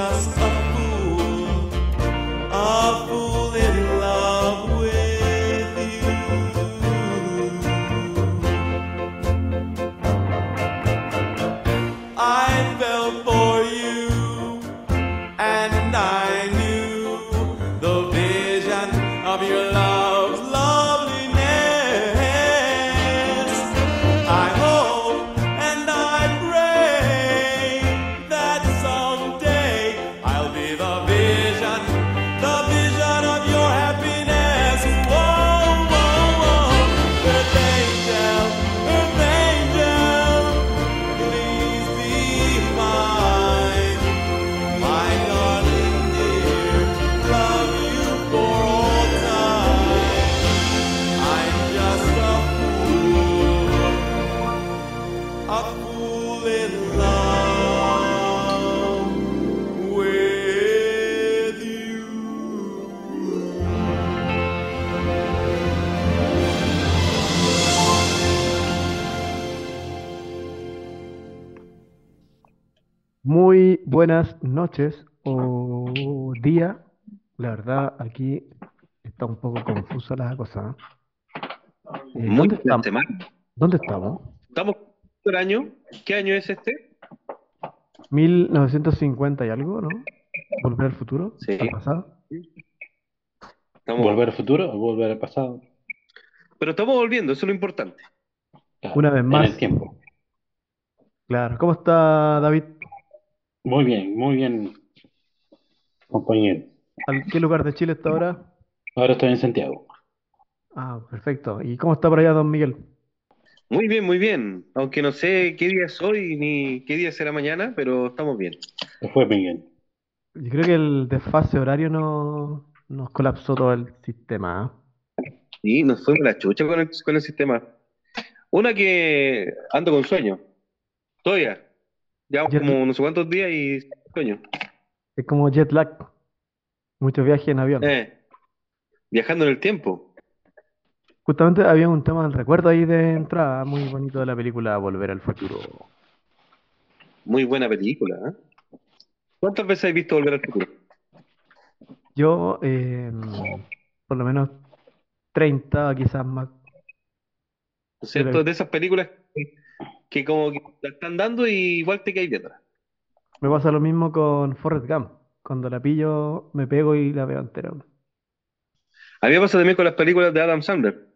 just a fool in love with you. I fell for you, and I knew the vision of your love's loveliness. I hope and I pray that someday I'll be the vision of your happiness. Whoa, whoa, whoa, Earth angel, please be mine. My darling dear, love you for all time. I'm just a fool in love with you. Muy buenas noches o día. La verdad, aquí está un poco confusa la cosa. Muy ¿Dónde buena estamos? semana. ¿Dónde estamos? Estamos por año. ¿Qué año es este? 1950 y algo, ¿no? ¿Volver al futuro? ¿Al Sí, pasado? estamos, ¿Volver al futuro o volver al pasado? pero estamos volviendo, eso es lo importante. Una Claro, vez en más. el tiempo. Claro. ¿Cómo está David? Muy bien, compañero. ¿Qué lugar de Chile está ahora? Ahora estoy en Santiago. Ah, perfecto. ¿Y cómo está por allá, don Miguel? Muy bien, muy bien. Aunque no sé qué día es hoy ni qué día será mañana, pero estamos bien. ¿Qué fue, Miguel? Yo creo que el desfase horario nos colapsó todo el sistema. ¿Ah? Y nos fuimos la chucha con el sistema. Una que ando con sueño. Todavía. Llevamos Jet- como no sé cuántos días y sueño. es como jet lag, muchos viajes en avión. Eh, viajando en el tiempo. Justamente había un tema del recuerdo ahí de entrada, muy bonito de la película Volver al Futuro. Muy buena película, ¿eh? ¿Cuántas veces has visto Volver al Futuro? Yo, por lo menos 30, quizás más. ¿No es Yo la he cierto? De visto. esas películas que como que la están dando y igual te caes viendo. Me pasa lo mismo con Forrest Gump. Cuando la pillo, me pego y la veo entera. A mí me pasa también con las películas de Adam Sandler.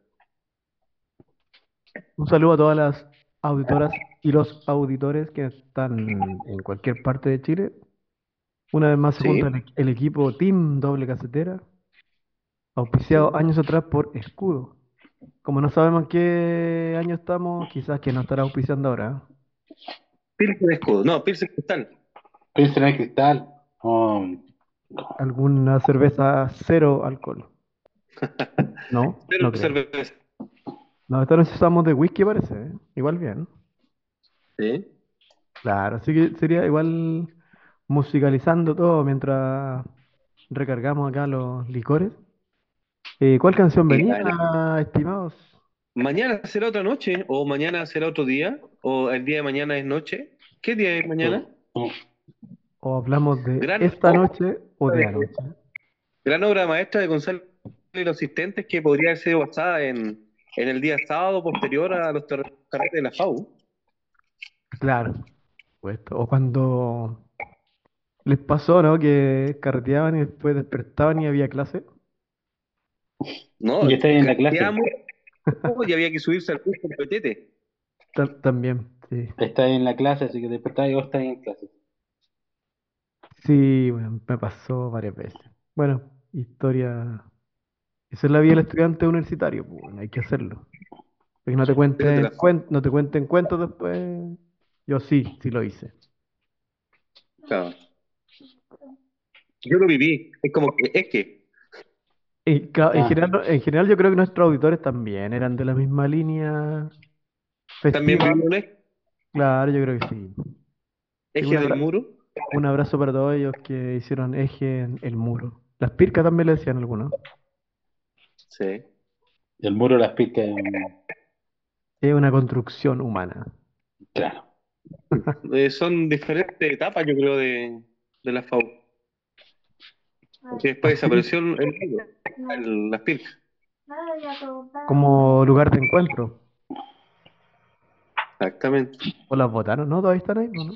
Un saludo a todas las auditoras y los auditores que están en cualquier parte de Chile. Una vez más se junta Sí, el equipo Team Doble Casetera, auspiciado sí. años atrás por Escudo. Como no sabemos en qué año estamos, quizás que nos estará auspiciando ahora. ¿Eh? Pilsen Escudo. No, Pilsen Cristal. Piensa en el cristal. ¿Alguna cerveza cero alcohol? No, Pero no creo. cerveza. No, esta noche usamos de whisky parece, ¿eh? Igual bien. Sí. Claro, así que sería igual musicalizando todo mientras recargamos acá los licores. ¿Cuál canción Y venía, bueno, estimados? mañana será otra noche, o mañana será otro día, o el día de mañana es noche. ¿Qué día es mañana? ¿O hablamos de Gran esta obra noche o de de, anoche? gran obra maestra de Gonzalo y los asistentes que podría haber sido basada en el día sábado posterior a los carretes de la FAU. Claro, pues, o cuando les pasó, ¿no? Que carreteaban y después despertaban y había clase. No, Y está en la clase. carreteamos y había que subirse al bus con petete. También, sí. Está en la clase, así que despertás y vos estás en clase. Sí, bueno, me pasó varias veces. Bueno, historia. Esa es la vida del estudiante universitario, pues, bueno, hay que hacerlo. Que no te Esa te cuenten, la FAU. no te cuenten cuentos después. Yo sí lo hice. Claro. Yo lo viví. Es como que, es que Y, claro, Ah, en general yo creo que nuestros auditores también eran de la misma línea también festiva. viví un Claro, yo creo que sí. Sí, eje del muro. un abrazo para todos ellos que hicieron eje en el muro. Las pircas también le decían algunos. Sí. el muro de las picas, Es una construcción humana. claro. Son diferentes etapas, yo creo, de de la FAU. Porque después desapareció las Pircas. Como lugar de encuentro. Exactamente. ¿O las votaron? ¿No? ¿Todavía están ahí? ¿No?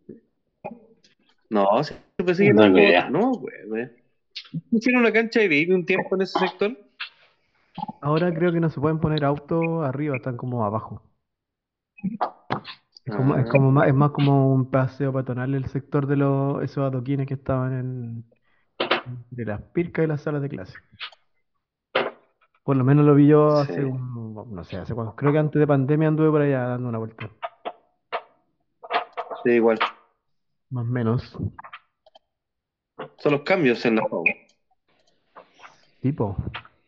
No, se pensé que No no, idea. no, güey. ¿Hicieron una cancha de baby un tiempo en ese sector? Ahora creo que no se pueden poner autos arriba, están como abajo. Es más como un paseo peatonal el sector de esos adoquines que estaban de las Pircas y las salas de clase. Por lo menos lo vi yo hace Sí. no sé, hace cuándo. Creo que antes de pandemia anduve por allá dando una vuelta. Sí, igual. Más o menos. Son los cambios en la FAU. Tipo.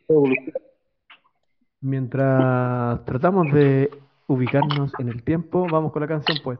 Mientras tratamos de ubicarnos en el tiempo, vamos con la canción, pues.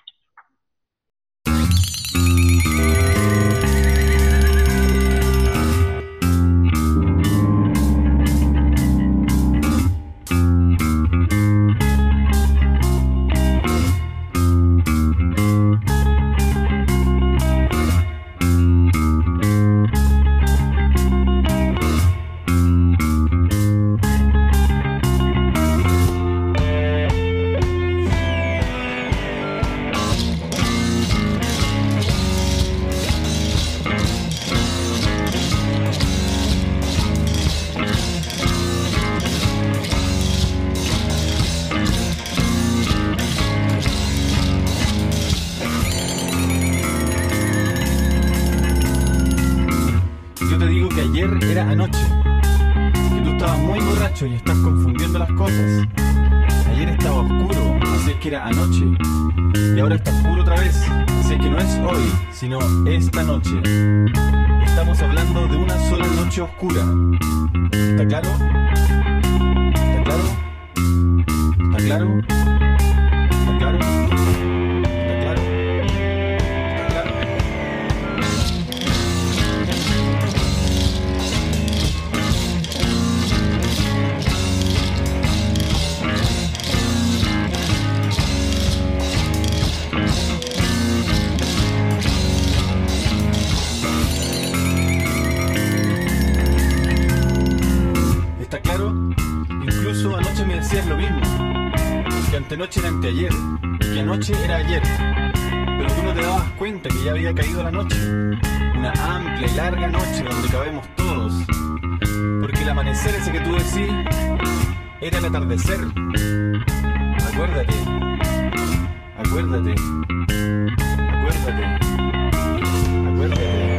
Yo te digo que ayer era anoche, que tú estabas muy borracho y estás confundiendo las cosas. Ayer estaba oscuro, así es que era anoche. Y ahora está oscuro otra vez, así es que no es hoy, sino esta noche. Estamos hablando de una sola noche oscura. ¿Está claro? ¿Está claro? ¿Está claro? ¿Está claro? ¿Está claro? ¿Está claro? ¿Está claro? Incluso anoche me decías lo mismo, que antenoche era anteayer, y que anoche era ayer. Pero tú no te dabas cuenta que ya había caído la noche, una amplia y larga noche donde cabemos todos, porque el amanecer ese que tú decís era el atardecer. Acuérdate, acuérdate, acuérdate, acuérdate, acuérdate.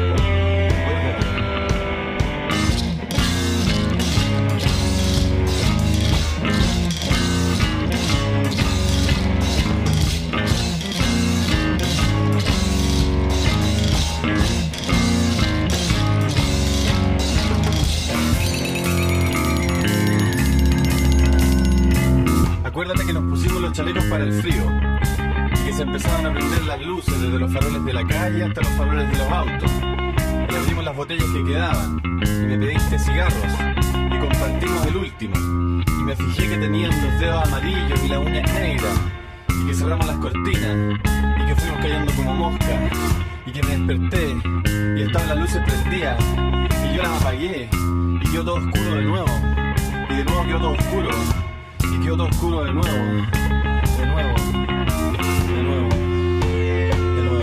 Acuérdate que nos pusimos los chalecos para el frío y que se empezaban a prender las luces desde los faroles de la calle hasta los faroles de los autos. Y abrimos las botellas que quedaban y me pediste cigarros y compartimos el último. Y me fijé que tenían los dedos amarillos y las uñas negras y que cerramos las cortinas y que fuimos cayendo como moscas y que me desperté y estaban las luces prendidas y yo las apagué y quedó todo oscuro de nuevo y de nuevo quedó todo oscuro. Y quedó todo oscuro de nuevo, de nuevo, de nuevo, de nuevo.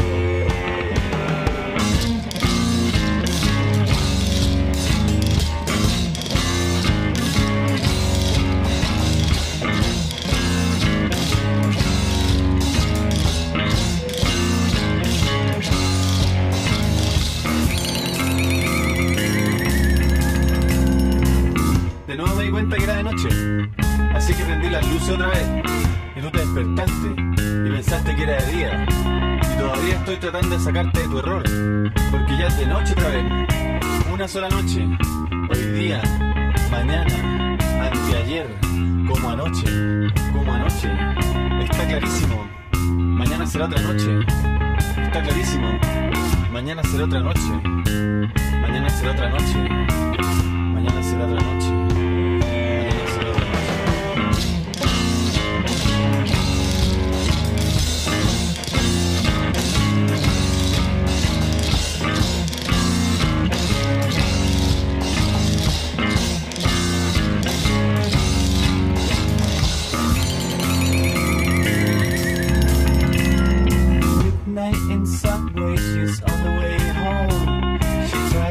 De nuevo me di cuenta que era de noche. Así que prendí las luces otra vez y tú te despertaste y pensaste que era de día. Y todavía estoy tratando de sacarte de tu error, porque ya es de noche otra vez. Una sola noche, hoy día, mañana, anteayer, como anoche, como anoche. Está clarísimo, mañana será otra noche. Está clarísimo, mañana será otra noche. Mañana será otra noche. Mañana será otra noche.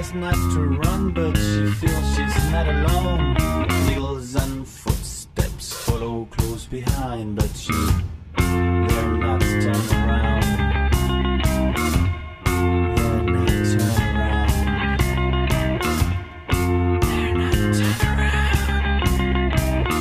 tries not to run, but she feels she's not alone. Needles and footsteps follow close behind, but she dare not turn around. Dare not turn around. Dare not turn around.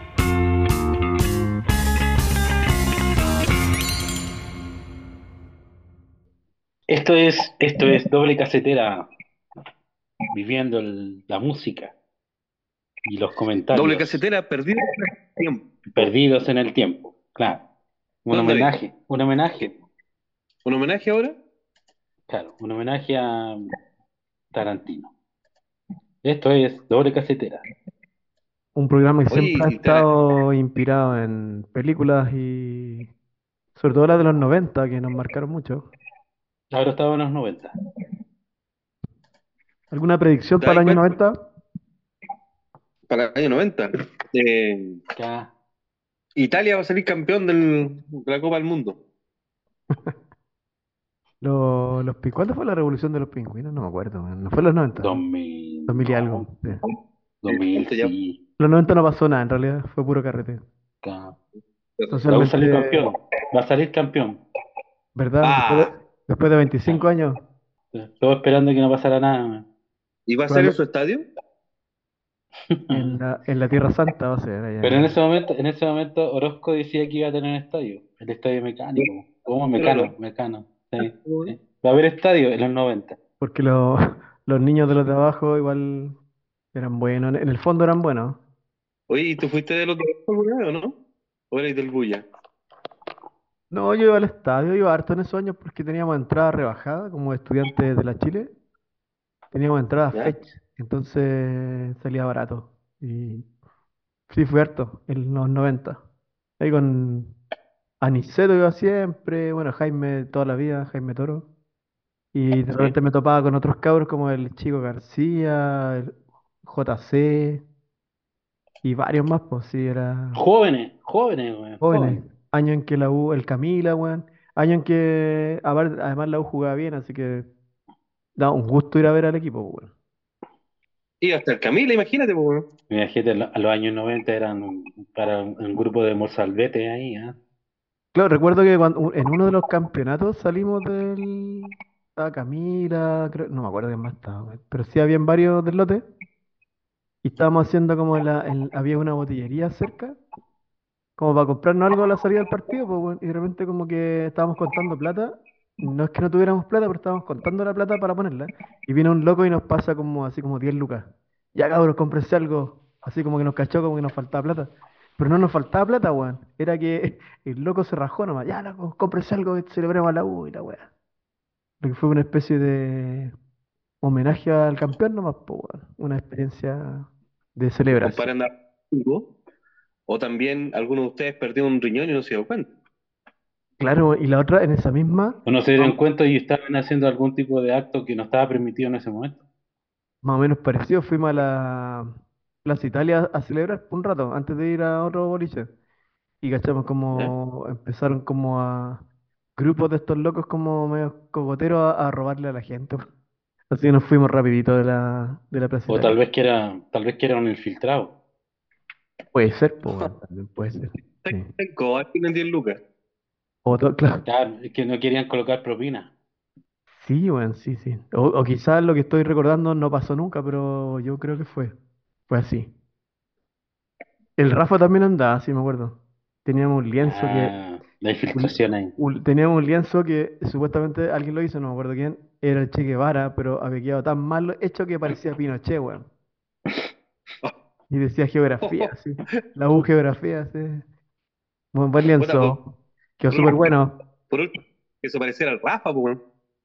Esto es doble casetera, viviendo la música y los Doble comentarios casetera, perdido tiempo. perdidos en el tiempo. Claro. ¿Dónde ves? Un homenaje, ¿Un homenaje ahora? claro, un homenaje a Tarantino. Esto es doble casetera. Un programa que Oye, siempre ha estado inspirado en películas y sobre todo las de los 90 que nos marcaron mucho. Ahora estaba en los 90. ¿Alguna predicción ¿te para das el año cuenta? 90? Para el año 90. Ya. Italia va a salir campeón de la Copa del Mundo. ¿Cuándo fue la revolución de los pingüinos? No me acuerdo, man. No fue en los 90, ¿no? 2000, 2000 y no, algo. Sí. 2000, Ya. sí. Los 90 no pasó nada, en realidad fue puro carrete. Ya. La U salió Socialmente, campeón. Va a salir campeón. ¿verdad? Ah, Después de 25 años, Todo esperando que no pasara nada. ¿y va a ser en probable- su estadio? en la Tierra Santa va a ser allá Pero en ese momento Orozco decía que iba a tener estadio, el estadio mecánico. ¿Cómo? Claro. Mecano. Sí, sí. Va a haber estadio en los 90. porque los niños de los de abajo igual eran buenos, en el fondo eran buenos. Oye, ¿y tú fuiste de los de alguna vez o no? ¿O eres del Bulla? No, yo iba al estadio, iba harto en esos años porque teníamos entrada rebajada como estudiantes de la Chile, teníamos entrada ¿Ya? fetch, entonces salía barato. Y sí, fui harto en los 90. Ahí con Aniceto iba siempre, bueno, Jaime toda la vida, Jaime Toro. Y de repente me topaba con otros cabros como el Chico García, el JC y varios más, pues sí, era Jóvenes, weón, jóvenes. jóvenes. Año en que la U, el Camila, weón. Año en que además la U jugaba bien, así que da un gusto ir a ver al equipo, weón. Y hasta el Camila, imagínate, pues. Imagínate, a los años 90 eran para un grupo de mozalbete ahí, ¿ah? Claro, recuerdo que en uno de los campeonatos salimos del... Estaba Camila, no me acuerdo quién más estaba, weón, pero sí habían varios del lote. Y estábamos haciendo como había una botillería cerca, como para comprarnos algo a la salida del partido, pues, weón, y de repente como que estábamos contando plata. No es que no tuviéramos plata, pero estábamos contando la plata para ponerla. Y viene un loco y nos pasa como así como 10 lucas. Ya cabros, cómprense algo. Así como que nos cachó como que nos faltaba plata. Pero no nos faltaba plata, weón. Era que el loco se rajó nomás. Ya, loco, cómprense algo, que celebremos a la U y la weá. Lo que fue una especie de homenaje al campeón nomás, pues, weón. Una experiencia de Tu compadre celebración. andaba contigo, o también alguno de ustedes perdió un riñón y no se dio cuenta. Claro, y la otra, en esa misma, O no se dieron cuenta y estaban haciendo algún tipo de acto que no estaba permitido en ese momento. más o menos parecido, fuimos a la Plaza Italia a celebrar un rato, antes de ir a otro boliche. Y cachamos ¿Ya? como empezaron como a grupos de estos locos como medio cogoteros a robarle a la gente. Así que nos fuimos rapidito de la Plaza O Italia. tal vez que era un infiltrado. Puede ser, pues, bueno, también puede ser. Sí. Tengo, aquí tienen 10 lucas. Claro. Claro, es que no querían colocar propina. Sí, bueno, sí, sí. O quizás lo que estoy recordando no pasó nunca, pero yo creo que fue así. El Rafa también andaba, sí me acuerdo. Teníamos un lienzo que Ah, la infiltración ahí. teníamos un lienzo que supuestamente alguien lo hizo, no me acuerdo quién, era el Che Guevara, pero había quedado tan mal hecho que parecía Pinochet, weón. Y decía geografía, sí. La U geografía, sí. Buen Puta, lienzo. Quedó por súper bueno. último, que se pareciera al Rafa, pues.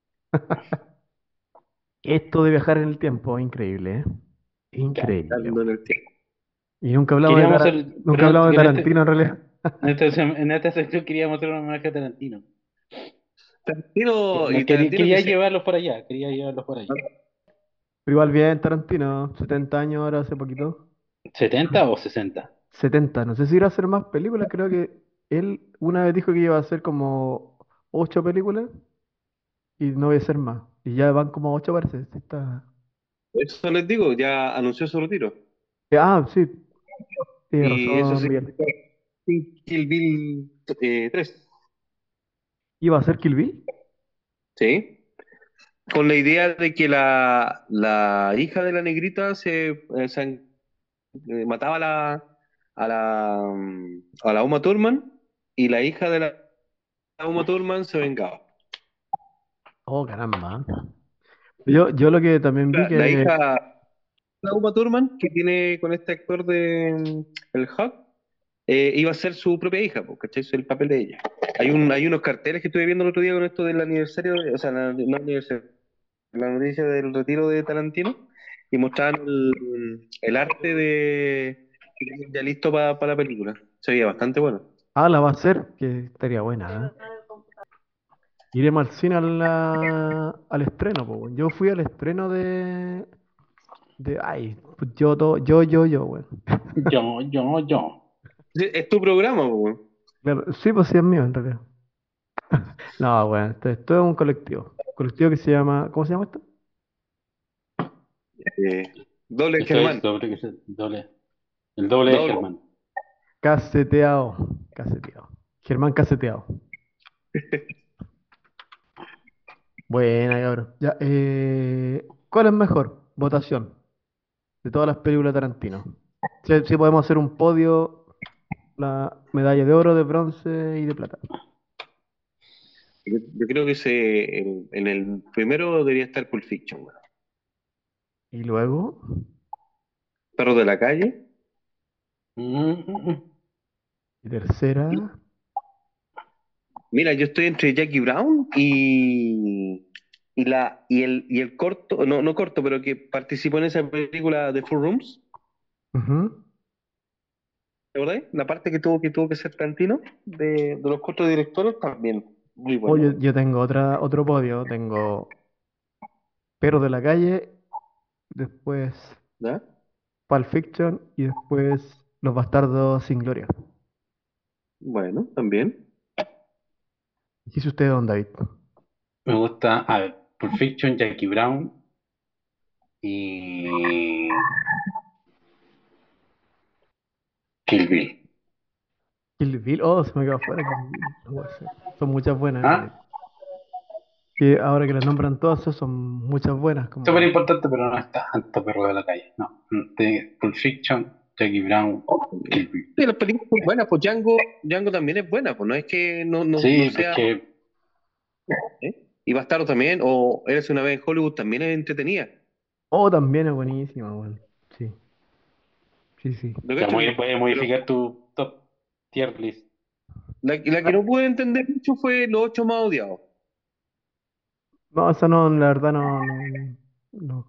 Esto de viajar en el tiempo, increíble, ¿eh? Increíble, Viajando en weón. el tiempo. Y nunca hablamos de Queríamos hacer, nunca pero hablamos de Tarantino en realidad. en esta sección queríamos hacer un homenaje a Tarantino. Tarantino, No y Tarantino quería quisiera. llevarlos por allá, quería llevarlos por allá. Pero igual bien Tarantino, 70 años ahora hace poquito. ¿70 o 60? 70, no sé si irá a hacer más películas, creo que él una vez dijo que iba a hacer como 8 películas y no voy a hacer más. Y ya van como 8 parece, sí está Eso les digo, ya anunció su retiro. Sí, tienes Y eso razón, Miguel. significa Kill Bill 3. ¿Iba a ser Kill Bill? ¿Sí? Con la idea de que la hija de la negrita mataba a la Uma Thurman y la hija de la Uma Thurman se vengaba. Oh, caramba. Yo lo que también vi La que. hija de la Uma Thurman, que tiene con este actor de el Hulk, iba a ser su propia hija, pues, ¿cachai? Es el papel de ella. Hay unos carteles que estuve viendo el otro día con esto del aniversario, o sea, no aniversario, la noticia del retiro de Tarantino, y mostraban el arte ya listo para la película. Se veía bastante bueno. La va a ser, que estaría buena, ¿eh? Iremos al cine al estreno, po, weón. Yo fui al estreno pues yo, weón. Yo. Sí, es tu programa, pues, weón. Claro, sí, pues sí es mío, en realidad. No, weón, esto es un colectivo. Colectivo que se llama. ¿Cómo se llama esto? Eh, Doble Eso es Germán. doble. El doble de Doble. Germán. Caseteado. Caseteado. Germán Caseteado. Buena, cabrón. Ya, ¿cuál es mejor? Votación de todas las películas de Tarantino. Si podemos hacer un podio, la medalla de oro, de bronce y de plata. Yo creo que en el primero debería estar Pulp Fiction, weón. Y luego, Perros de la calle. Mm. y tercera. Mira, yo estoy entre Jackie Brown y el corto, no corto, pero que participó en esa película de Four Rooms. Ujú. ¿Te acordás? La parte que tuvo que ser Tarantino de los cuatro directores también. Muy buena. Oye, yo tengo otro podio. Tengo Perros de la calle, después ¿Ya? Pulp Fiction y después Los Bastardos sin Gloria. Bueno, también. ¿Qué hizo usted, don David? Me gusta, a ver, Pulp Fiction, Jackie Brown y Kill Bill. Kill Bill. Oh, se me quedó afuera Kill Bill. No puede ser. Son muchas buenas en realidad. ¿Ah? Que ahora que las nombran todas, son muchas buenas. Súper Como. importante, pero no es tanto perro de la calle. No. Pulp Fiction, Jackie Brown, Kill Bill. Sí, las películas son buenas, pues Django también es buena, pues no es que no Sí, es sea. que ¿Eh? Y Bastardo también, o Eres una vez en Hollywood también es entretenida. Oh, también es buenísima, weón. Sí, sí, sí. ¿Lo ya cachai? puedes Pero modificar tu top tier list. la que Ah, no pude entender mucho fue Los ocho más odiados. no, esa no, la verdad no.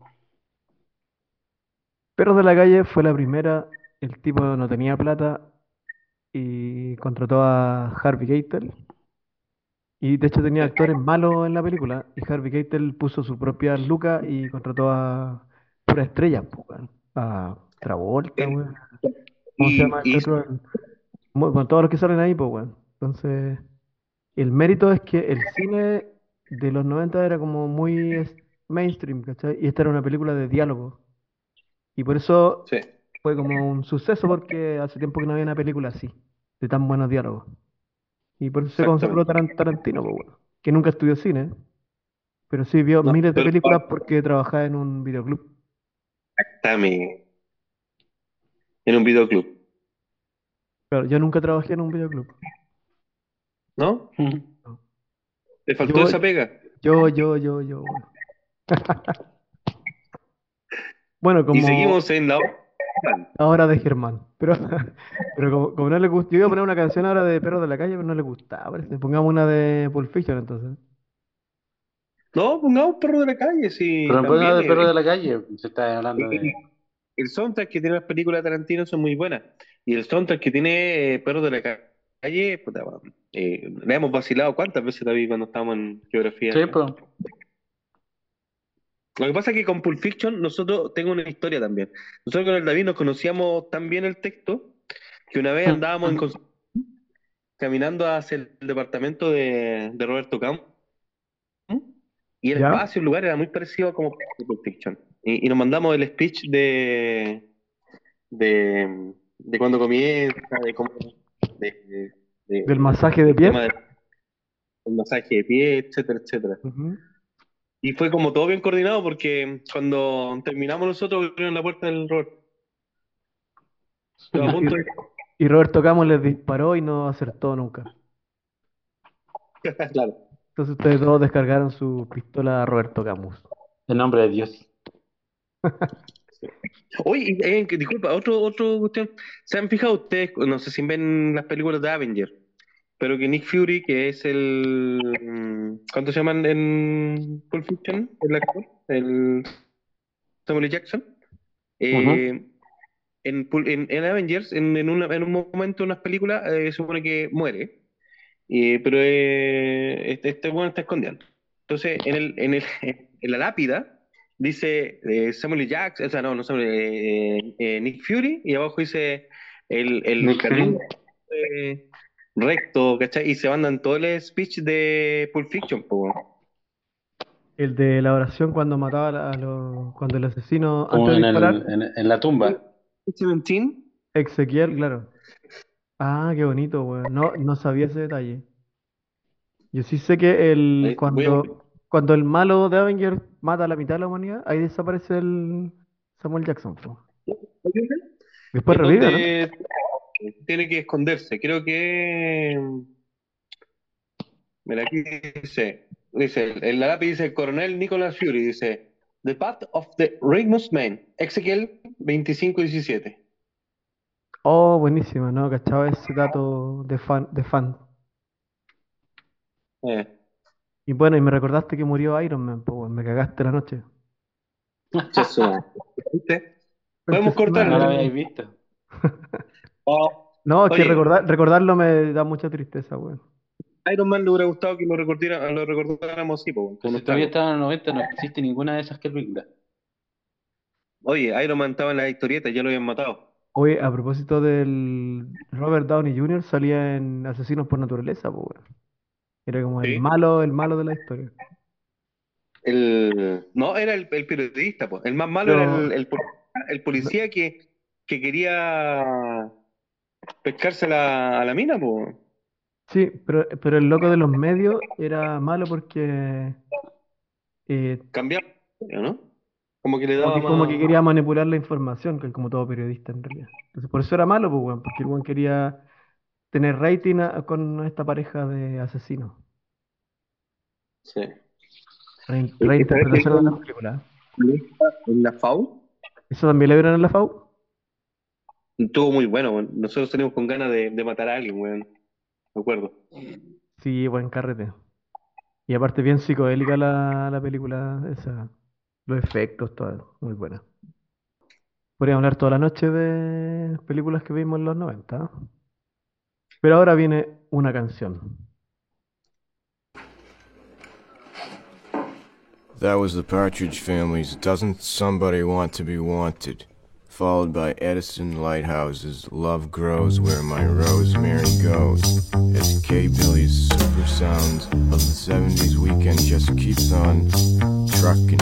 Perros de la calle fue la primera. El tipo no tenía plata y contrató a Harvey Keitel. Y de hecho tenía actores malos en la película. Y Harvey Keitel puso su propia luca y contrató a pura estrella, po, weón. A Travolta, El- weón. ¿Cómo se llama y este otro? Con todos los que salen ahí, pues, weón. Entonces, el mérito es que el cine de los 90 era como muy mainstream, ¿cachai? Y esta era una película de diálogo. Y por eso sí, fue como un suceso porque hace tiempo que no había una película así, de tan buenos diálogos. Y por eso se consagró exactamente. Tarantino, pues, weón. Que nunca estudió cine, pero sí vio No, miles de pero películas porque trabajaba en un videoclub. también en un videoclub, Pero yo nunca trabajé en un videoclub. ¿no? No. Le faltó Yo, esa pega. weón. Bueno, Y como seguimos en la hora. ahora de Germán. Pero como no le gusta, yo iba a poner una canción ahora de Perros de la Calle, pero no le gustaba, parece. Pongamos una de Pulp Fiction entonces. No, pongamos Perro de la Calle, sí, Pero en buena también. de perro de la calle, se está hablando de. El soundtrack que tiene las películas de Tarantino son muy buenas. Y el soundtrack que tiene Perros de la Calle, puta, bueno, le hemos vacilado cuántas veces, David, cuando estábamos en Sí, geografía. pues. Lo que pasa es que con Pulp Fiction nosotros tengo una historia también. Nosotros con el David nos conocíamos tan bien el texto que una vez andábamos caminando hacia el departamento de Roberto Campos y el ¿Ya? espacio, el lugar era muy parecido a como Pulp Fiction. y nos mandamos el speech de cuando comienza, de cómo, Del masaje de el pies. tema del masaje de pie, etcétera, etcétera. Ujú. Y fue como todo bien coordinado porque cuando terminamos nosotros abrieron la puerta del Robert. Estaba a punto de... Y Roberto Camus les disparó y no acertó nunca. Claro. Entonces ustedes dos descargaron su pistola a Roberto Camus. En nombre de Dios. Oye, disculpa, otro cuestión. ¿Se han fijado ustedes, no sé si ven las películas de Avengers, pero que Nick Fury, que es ¿cuánto se llaman en Pulp Fiction? El actor, el Samuel L. Jackson. Eh, en Avengers, en un momento, en unas películas, se supone que muere, pero este bueno está escondiendo. Entonces, en la lápida dice Samuel L. Jackson, o sea, no Samuel, Nick Fury, y abajo dice el Nick Fury. recto, ¿cachai? Y se mandan todo el speech de Pulp Fiction, po. El de la oración cuando mataba cuando el asesino, Como antes de en, disparar, en la tumba. 17, Ezequiel, claro. Ah, qué bonito, weón. No sabía ese detalle. Yo sí sé que voy a... cuando el malo de Avengers mata a la mitad de la humanidad, ahí desaparece el Samuel Jackson, po. Después Es revive, ¿no? donde tiene que esconderse. Creo que. Mira, aquí en la lápiz dice Coronel Nicholas Fury, dice The Path of the Righteous Man, Ezequiel 25:17. Oh, buenísima, no, cachaba ese dato de fan. Eh, Y bueno, y me recordaste que murió Iron Man, pues me cagaste la noche. Cheso. ¿Viste? Podemos Concha su No la cortarlo. madre. habéis visto. Oh, No, es que oye, recordarlo me da mucha tristeza, weón. Iron Man le hubiera gustado que lo recordáramos así, po, Pero con si unos todavía tragos. estaba en los 90, no existe ninguna de esas que películas. Oye, Iron Man estaba en la historieta, ya lo habían matado. Oye, a propósito del Robert Downey Jr., salía en Asesinos por Naturaleza, pues, weón. Era como Sí. el malo de la historia. No, era el periodista, pues. El más malo era Pero, el policía que quería pescarse a la mina, pues. sí, pero el loco de los medios era malo porque Cambiaba, ¿no? Como que le daba como que más. quería manipular la información, que es como todo periodista en realidad. Entonces, por eso era malo, pues, weón, porque el weón quería tener rating con esta pareja de asesinos. Sí. ¿Sabes Reinterpretación de la película. en la FAU? ¿Eso también le vieron en la FAU? Estuvo muy bueno, weón. Nosotros teníamos con ganas de matar a alguien, weón. Me acuerdo. Sí, buen carrete. Y aparte bien psicodélica la película esa. Los efectos, todo, muy buena. Podríamos hablar toda la noche de películas que vimos en los 90, ¿eh? Pero ahora viene una canción. That was the Partridge Family's Doesn't Somebody Want to Be Wanted, followed by Edison Lighthouse's Love Grows Where My Rosemary Goes, as K. Billy's super sound of the 70s weekend just keeps on trucking.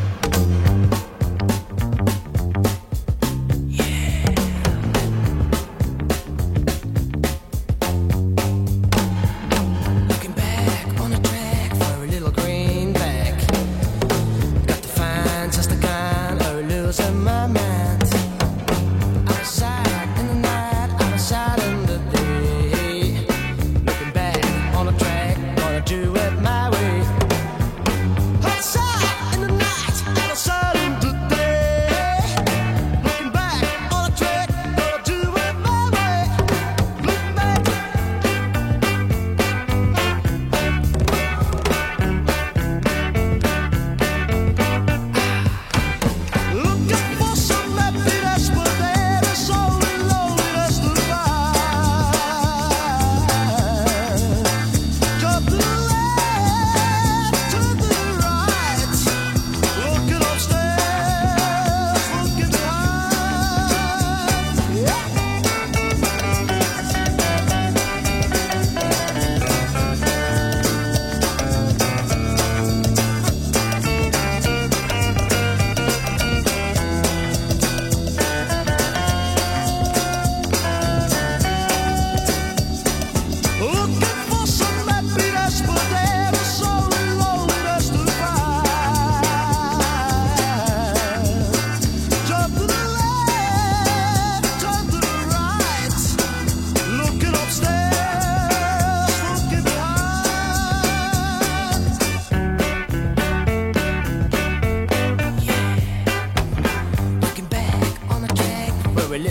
Looking back on a track for a little greenback. Got to find just the kind of losing my mind. Outside in the night, outside in the day. Looking back on a track, gonna do it my way. Outside in the night,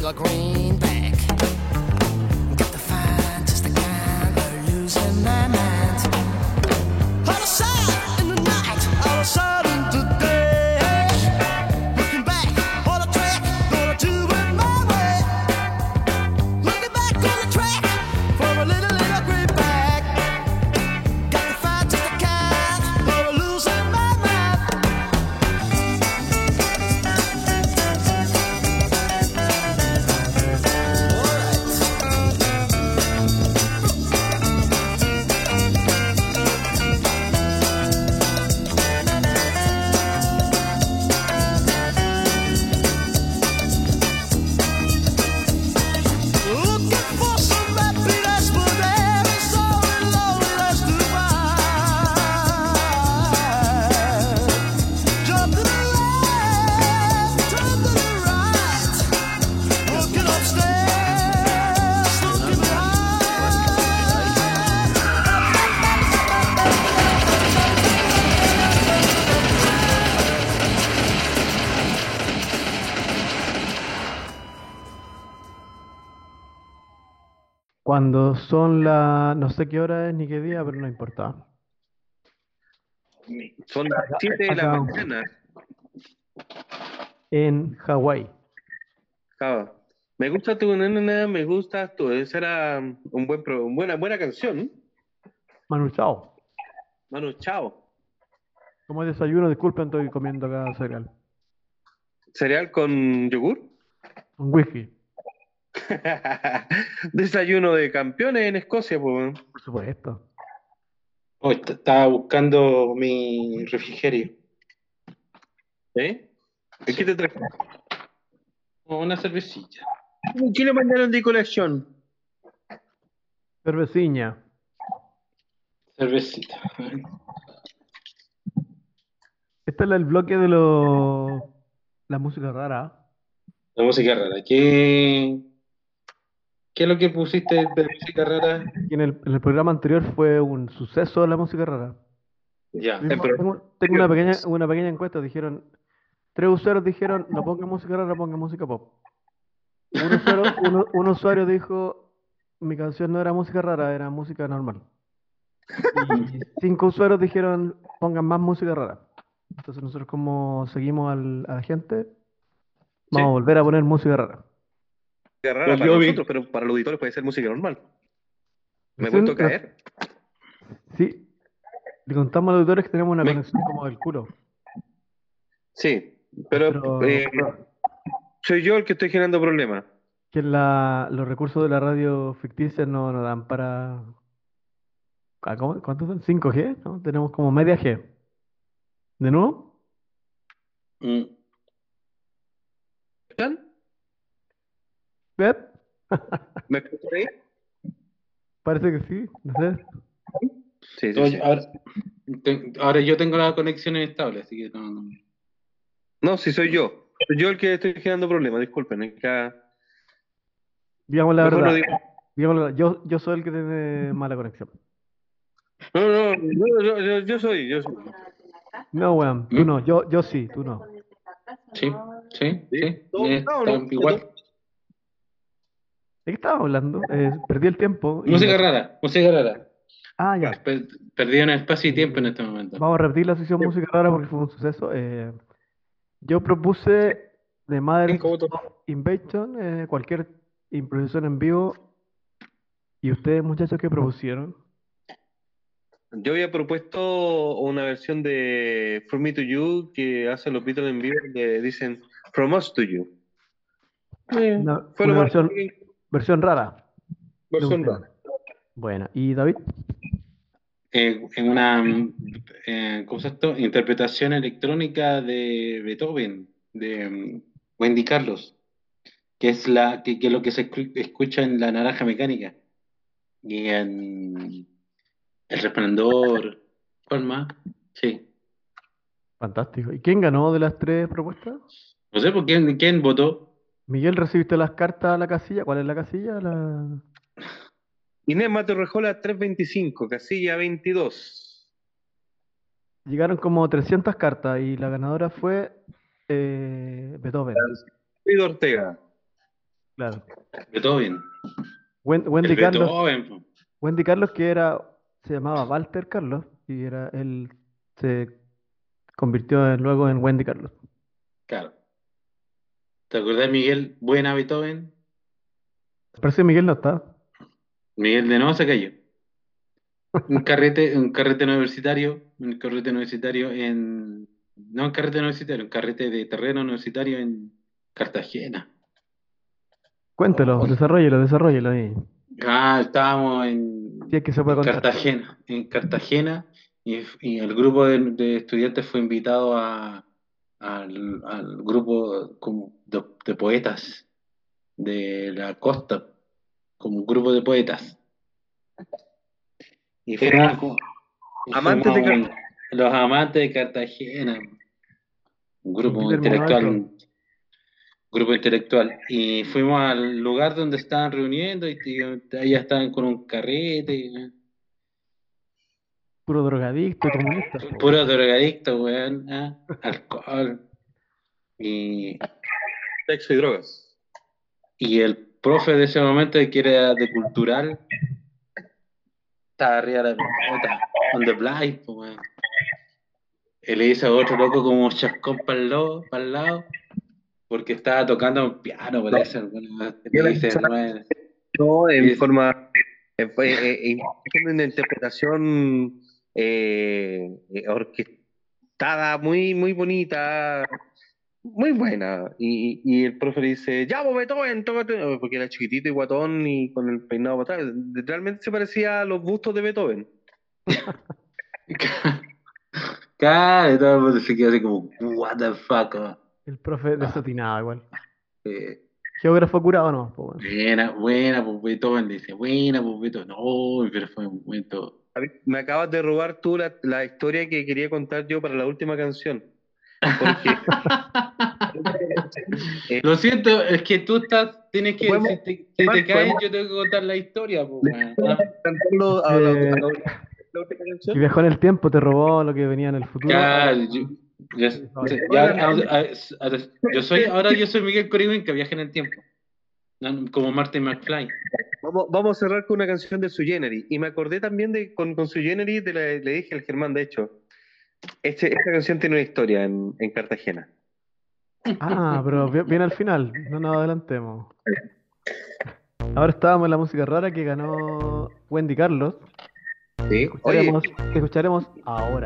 little greenback. Got to find just the kind of losing my mind. Out of sight in the night, out of sight in the day. Looking back on the track, gonna do it my way. Looking back on the track for a little greenback. Got to find just the kind of losing my mind. Looking for some happiness, but there is so loneliness to find. Jump to the left, jump to the right. Looking upstairs, looking Cuando son las, no sé qué hora es ni qué día, pero no importa. Son las 7 de la acá. mañana. En Hawái. Ah, me gusta tu nena, me gusta tú. Esa era buena canción. Manu Chao. Manu Chao. Como desayuno, disculpen, estoy comiendo acá cereal. ¿Cereal con yogur? Un whisky, Desayuno de campeones en Escocia, pues. por supuesto. Oh, estaba buscando mi refrigerio. ¿Eh? ¿Qué te trajo? Una cervecilla. ¿Qué le mandaron de colección? Cerveciña. Cervecita. Este es el bloque de la música rara. La música rara. ¿Qué es lo que pusiste de música rara? Y en el programa anterior fue un suceso la música rara. Ya. Tengo una pequeña encuesta. Dijeron, 3 usuarios dijeron, no ponga música rara, ponga música pop. Un usuario dijo, mi canción no era música rara, era música normal. Y 5 usuarios dijeron, pongan más música rara. Entonces nosotros, como seguimos a la gente, vamos a volver a poner música rara. Música rara Pues para yo vi- nosotros, pero para los auditores puede ser música normal. ¿Me he Recién- vuelto a caer? Sí, le contamos a los auditores que tenemos una Me- conexión como del culo. Sí, pero soy yo el que estoy generando problemas. que los recursos de la radio ficticia no nos dan para... ¿Cuántos son? ¿5G? ¿No? Tenemos como media G. ¿De nuevo? Mm. ¿Están? ¿Pep? ¿Me escuchan ahí? Parece que sí, no sé. Sí, sí, Oye, sí. ahora yo tengo la conexión estable, así que no. No, sí soy yo. Soy yo el que estoy generando problemas, disculpen. Es que Digamos la mejor verdad. no digo. Digamos la verdad. Yo soy el que tiene mala conexión. No, yo soy. No, weón, tú no. Yo sí, tú no. Sí. No, Está no, igual. ¿De qué estaba hablando? Perdí el tiempo. Música rara. Ah, ya. Perdí un espacio y tiempo en este momento. Vamos a repetir la sesión música rara porque fue un suceso. Yo propuse The Mothers 5 votos. of Invasion, cualquier improvisación en vivo. ¿Y ustedes, muchachos, qué propusieron? Yo había propuesto una versión de From Me to You que hacen los Beatles en vivo, que dicen From Us to You. Una Fue lo más versión rara. versión de un rara. tema. Buena. ¿Y David? En una ¿cómo se llama esto? Interpretación electrónica de Beethoven, de Wendy Carlos, que es que lo que se escucha en La Naranja Mecánica y en El Resplandor. ¿Cuál más? Sí. Fantástico. ¿Y quién ganó de las 3 propuestas? No sé por quién votó. Miguel, ¿recibiste las cartas a la casilla? ¿Cuál es la casilla? Inés Matorrejola 325, casilla 22. Llegaron como 300 cartas y la ganadora fue Beethoven. David Ortega. Claro. Beethoven. Wendy El Carlos, Beethoven, po. Wendy Carlos se llamaba Walter Carlos y él se convirtió luego en Wendy Carlos. Claro. ¿Te acordás, Miguel? Buena Beethoven. Parece que Miguel no está. Miguel de nuevo se cayó. Un carrete universitario no un carrete universitario, un carrete de terreno universitario en Cartagena. Cuéntelo, Oh. desarrollelo ahí. Estábamos en, Si es que se puede en contar. Cartagena, y el grupo de estudiantes fue invitado al grupo como de poetas de la costa, como un grupo de poetas. Y Era fuimos, amantes de Cartagena. los amantes de Cartagena, un ¿En qué terminó eso? grupo intelectual. Y fuimos al lugar donde estaban reuniendo y ahí ya estaban con un carrete, Puro drogadicto y comunista, po. puro drogadicto, weón, alcohol. Y, Sexo y drogas. y el profe de ese momento, que era de cultural, estaba arriba de la pelota, on the blind, pues, weón. Y le dice a otro loco como chascón para el lado, porque estaba tocando un piano, parece. Alguna vez. Le dice, weón, No, en dice, forma, una interpretación orquestada, muy, muy bonita, muy buena. Y el profe le dice, ya, vos Beethoven, tócate, porque era chiquitito y guatón y con el peinado para atrás. Literalmente se parecía a los bustos de Beethoven. cara, y todo el mundo se quedó así como, what the fuck, weón. El profe desatinado igual. Eh, Geógrafo curado no, po, weón. buena, pues Beethoven, le dice, buena, pues Beethoven. No, pero fue un momento. Me acabas de robar tú la historia que quería contar yo para la última canción. Porque Lo siento, es que tú tienes que, Podemos- si te caes, podemos- yo tengo que contar la historia, pues, weón. cantarlo a la última Y canción. viajó en el tiempo, te robó lo que venía en el futuro. Claro, yo soy Miguel Coriwin, que viaja en el tiempo, ¿no? Como Martin McFly. Vamos a cerrar con una canción de Sui Generis. Y me acordé también con Sui Generis, le dije al Germán, de hecho, esta canción tiene una historia en Cartagena. Ah, pero bien al final, no nos adelantemos. Ahora estábamos en la música rara que ganó Wendy Carlos. ¿Sí? Oye, Escucharemos ahora.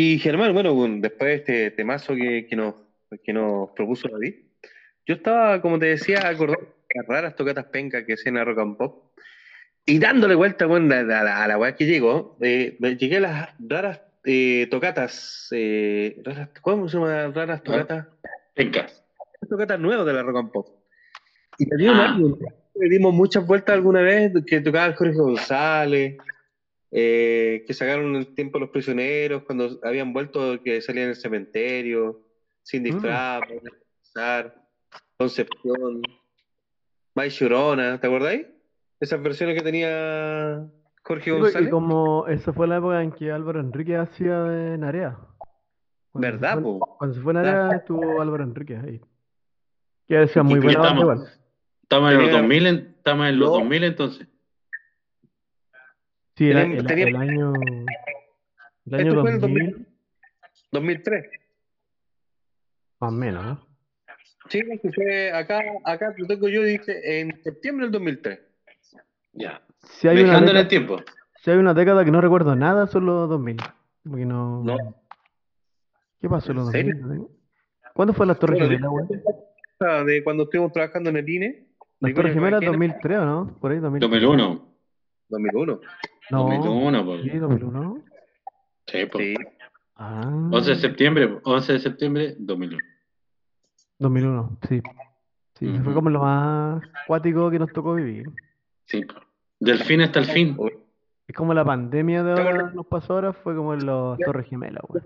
Y Germán, bueno, después de este temazo que nos propuso David, yo estaba, como te decía, acordando de las raras tocatas pencas que hacían a Rock and Pop. Y dándole vuelta, weón, a la weá que llegó, me llegué a las raras tocatas, ¿cómo se llama? Raras tocatas, Pencas. tocatas nuevas de la Rock and Pop. Y había un Ah, álbum que le dimos muchas vueltas alguna vez, que tocaba el Jorge González, que sacaron el tiempo Los Prisioneros, cuando habían vuelto, que salían en el cementerio, Sin Disfraz, Concepción, May Llorona, ¿te acordáis? Esas versiones que tenía Jorge Sí, pues, y González. como esa fue la época en que Álvaro Enrique hacía de Narea. ¿Verdad, po? Cuando se fue ¿Verdad? Narea estuvo Álvaro Enrique ahí. Que hacía ¿y muy qué buena banda estamos? igual. Estamos en los Tenía, 2000, estamos en los no, 2000 entonces. Sí, tenía, el año esto fue en el 2000, 2003. más o menos, ¿no? Sí, que fue acá lo tengo yo, dice, en septiembre del 2003. Ya. Si hay una Viajando en el década, tiempo. si hay una década que no recuerdo nada, son los 2000. Porque No, no. ¿Qué pasó en ¿en los serio? 2000? ¿No? ¿Cuándo fue las Torres Bueno, Gemelas, güey? de cuando estuvimos trabajando en el INE, Las de Torres Vicuña Gemelas Maquena, 2003, ¿o no? Por ahí 2003. 2001. 2001. No, 2001, pues. sí, 2001. Sí, pues. Sí, 11 de Ah, septiembre, 11 de septiembre, 2001. 2001, sí. Sí, eso fue Ujú. como lo más cuático que nos tocó vivir. Sí, po. Del fin hasta el fin. Es como la pandemia de ¿te ahora acuerdas? nos pasó ahora, fue como en las Torres Gemelas, güey.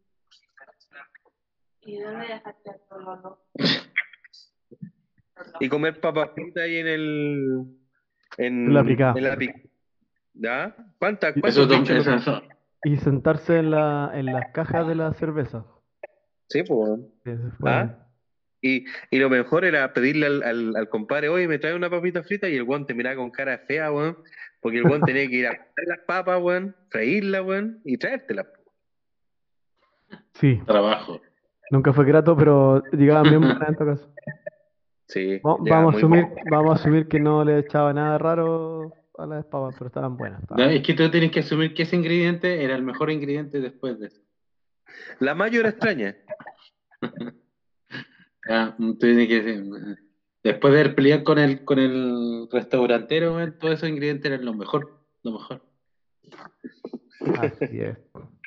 Y comer papas fritas ahí en En la picada. en la pica. ¿Ya? Y, ¿Cuántos bichos nos... Eso. y sentarse en las cajas de la cerveza. Sí, pues. Ese fue. ¿Ah? Y lo mejor era pedirle al compadre, oye, me trae una papita frita, y el guante te miraba con cara fea, weón, porque el guante tenía que ir a cortar las papas, weón, freírlas, weón, y traértelas. Sí, Trabajo. nunca fue grato, pero llegaban bien buenas en todo caso. Sí, llegaba Vamos a muy asumir, bueno. vamos a asumir que no le echaba nada raro a las papas, pero estaban buenas. No, es que tú tienes que asumir que ese ingrediente era el mejor ingrediente después de eso. La mayo era extraña. Ah, tú tienes que después de haber peleado con el restaurantero, weón, todos esos ingredientes eran lo mejor, lo mejor. Así es.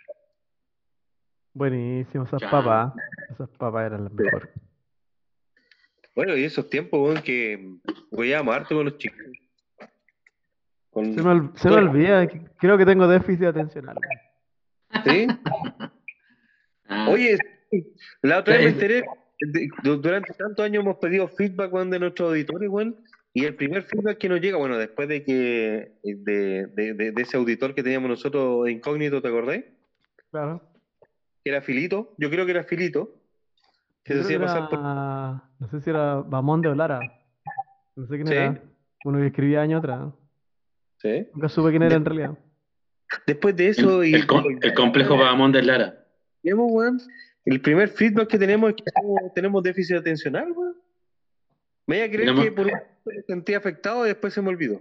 Buenísimo, esas Ya. papas. Esas papas eran las mejores. Bueno, y esos tiempos, weón, que jugábamos harto con los chicos. Se me olvida, creo que tengo déficit atencional. ¿Sí? Ah, Oye, la otra vez me es- enteré, durante tantos años hemos pedido feedback, weón, de nuestros auditores, weón, y el primer feedback que nos llega, bueno, después de que de ese auditor que teníamos nosotros incógnito, ¿te acordáis? Claro. Que era Filito, yo creo que era Filito, que Yo se creo que hacía pasar por... era, no sé si era Bamón de Olara, no sé quién ¿Sí? era, uno que escribía años atrás. ¿Sí? Nunca supe quién era en realidad. Después de eso, el complejo Bahamón de Lara. volvemos, weón, el primer feedback que tenemos es que tenemos déficit atencional, weón. Me iba a creer No que me- por un momento me sentí afectado y después se me olvidó.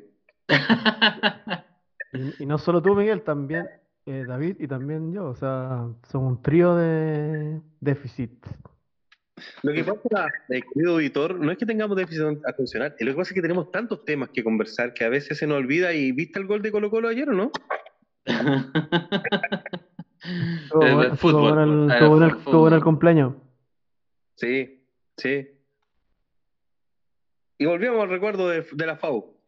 Y no solo tú, Miguel, también David y también yo. O sea, somos un trío de déficit. Lo que pasa, querido auditor, no es que tengamos déficit atencional, lo que pasa es que tenemos tantos temas que conversar que a veces se nos olvida. ¿Y viste el gol de Colo-Colo ayer o no? El fútbol. Estuvo bueno el cumpleaños. Sí, sí. Y volvíamos al recuerdo de la FAU.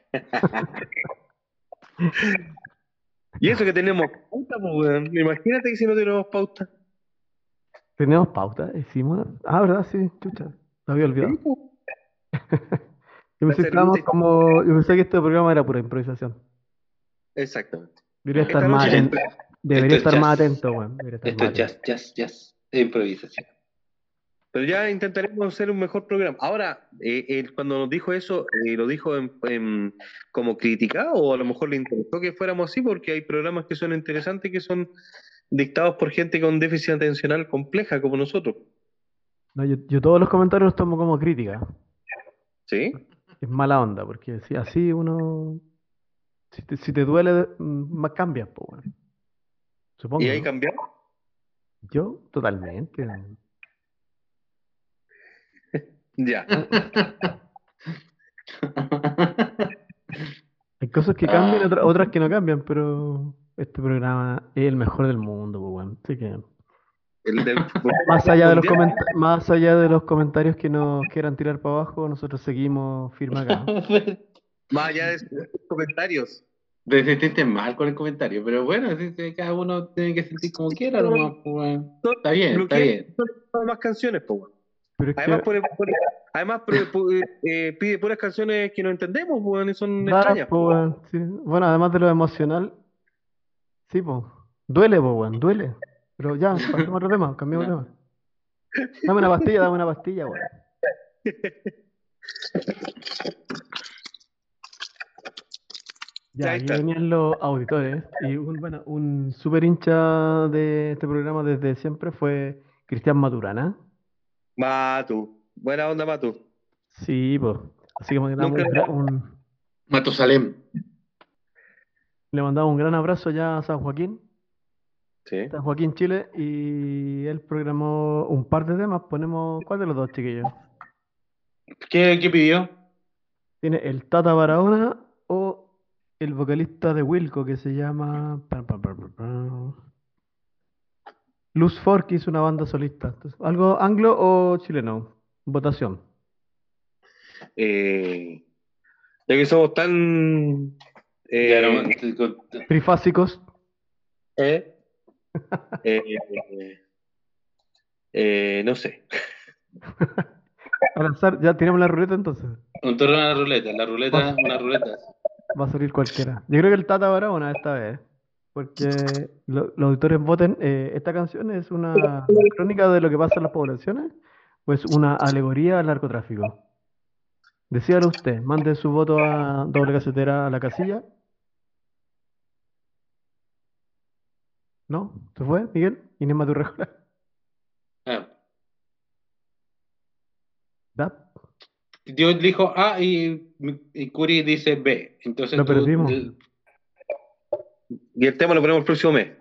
Y eso que tenemos pauta, pues, weón. Imagínate que si no tenemos pauta. Tenemos pauta, hicimos. Ah, ¿verdad? Sí, chucha. Lo había Sí, olvidado. pues. Yo pensé que estábamos yo pensé que este programa era pura improvisación. Exactamente. Debería estar Esta más noche, atento. Debería Esto es estar más jazz. atento, weón. Debería estar Esto más es atento. jazz. Improvisación. pero ya intentaremos hacer un mejor programa. Ahora, él cuando nos dijo eso, ¿lo dijo como crítica o a lo mejor le interesó que fuéramos así? Porque hay programas que son interesantes, que son dictados por gente con déficit atencional compleja como nosotros. No, yo todos los comentarios los tomo como crítica. ¿Sí? Es mala onda, porque si así uno. Si te duele, más cambias, pues, weón. ¿Y Supongo, ahí ¿no? cambiamos? Yo, totalmente. Ya. Hay cosas que cambian, otras que no cambian, pero este programa es el mejor del mundo, pues, weón. Así que, El del más allá de los comentarios que nos quieran tirar para abajo, nosotros seguimos firme acá. Más allá de esos comentarios. Te sentiste mal con el comentario, pero bueno, cada uno tiene que sentir como quiera, nomás, pues, weón. Está bien, está bien. Son más canciones, pues, weón. Pero es Además, que pide puras canciones que no entendemos, weón, y son raras, extrañas. pues, weón, sí. Bueno, además de lo emocional, sí, pues. Duele, pues, weón, duele. Pero ya, pasemos a otro tema, cambiamos de tema. Dame una pastilla, weón. Ya, Ahí aquí está. venían los auditores y un súper hincha de este programa desde siempre fue Cristian Maturana. Matu. Buena onda, Matu. Sí, pues. Así que Matusalem. le mandamos un gran abrazo ya a San Joaquín, Sí. San Joaquín, Chile, y él programó un par de temas. ¿Cuál de los dos, chiquillos? ¿Qué pidió? ¿Tiene el Tata Barahona o el vocalista de Wilco que se llama Luz Fork, hizo una banda solista? Entonces, ¿algo anglo o chileno? Votación. Ya que somos tan Ya, no, Trifásicos. no sé. Al azar, ya tiramos la ruleta entonces. un torneo a la ruleta, una ruleta. Va a salir cualquiera. Yo creo que el Tata Barahona esta vez. Porque los auditores voten. ¿Esta canción es una crónica de lo que pasa en las poblaciones o es una alegoría al narcotráfico? Decíalo usted. Mande su voto a doble casetera a la casilla. ¿No? ¿Se fue, Miguel? Inés Maturrejola. Ah, ¿Da? Dios dijo A y Curi dice B. Entonces Lo perdimos. Y el tema lo ponemos el próximo mes.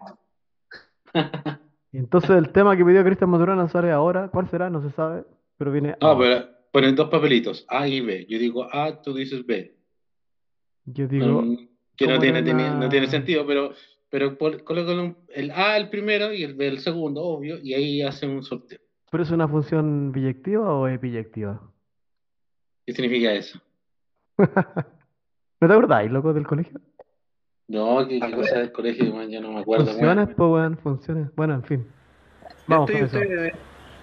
Y entonces el tema que pidió Cristian Maturana sale ahora. ¿Cuál será? No se sabe. Pero viene No, ahora. pero ponen dos papelitos, A y B. Yo digo A, tú dices B. Yo digo, Que no ¿cómo tiene, era no tiene sentido, pero colocan el A el primero y el B el segundo, obvio, y ahí hacen un sorteo. ¿Pero es una función biyectiva o epiyectiva? ¿Qué significa eso? ¿No te acordáis, loco, del colegio? No, qué cosa del colegio, man, ya no me acuerdo. Funciones, weón. pues, weón, funciones. Bueno, en fin. Ya Vamos estoy con eso. usted.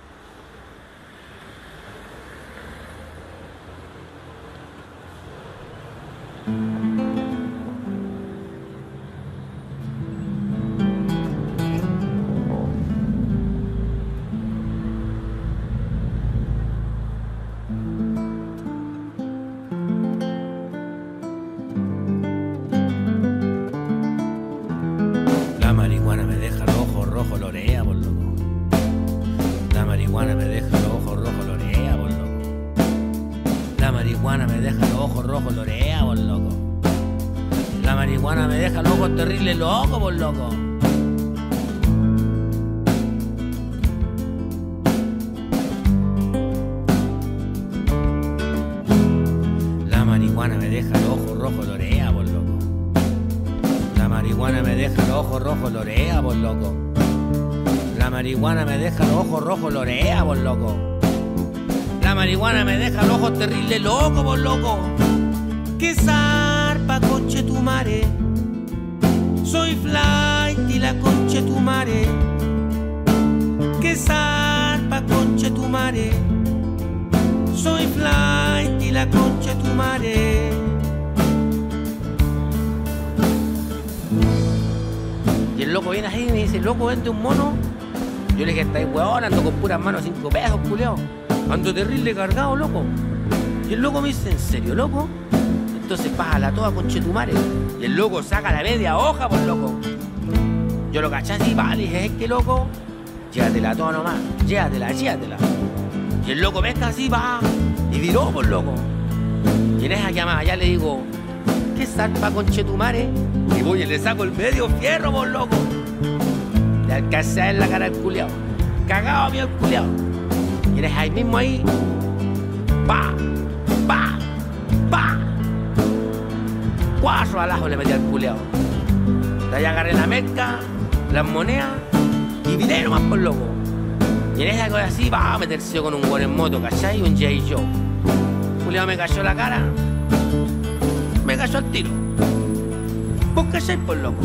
La marihuana me deja los ojos rojos, lorea, por loco. La marihuana me deja los ojos rojos, lorea, por loco. La marihuana me deja los ojos rojos, lorea, por loco. La marihuana me deja los ojos terribles, loco, por loco. La marihuana me deja los ojos rojos, lorea, por loco. La marihuana me deja los ojos rojos, lorea, por loco. La marihuana me deja los ojos rojos, lorea, por loco. La marihuana me deja los ojos terribles, loco, por loco. Que zarpa, conche tu mare. Soy flight y la conche tu mare. Que zarpa, conche tu mare. Soy flight y la conche tu mare. Y el loco viene así y me dice, loco, vende un mono. Yo le dije, estáis huevón, ando con puras manos, 5 pesos, culeo. Ando terrible cargado, loco. Y el loco me dice, ¿en serio, loco? Entonces págala toda, conchetumare. Y el loco saca la media hoja, por loco. Yo lo caché así, vale, dije, es que loco, llévatela toda nomás, llévatela. Y el loco pesca así, va, y viró, por loco. Y en esa llamada ya le digo, ¿qué zarpa, conchetumare? Y voy y le saco el medio fierro, por loco. Le alcancé a ver la cara al culiao. Cagado mío el culiao. Y eres ahí mismo ahí. Pa, pa, pa. 4 balazos le metí al culiao. De ahí agarré la mezcla, las monedas y viré nomás por loco. Y en esa cosa así, va a meterse con un güey en moto, ¿cachai? Y un J. Joe. Culiao me cayó la cara. Me cayó al tiro. ¿Vos cachai por loco?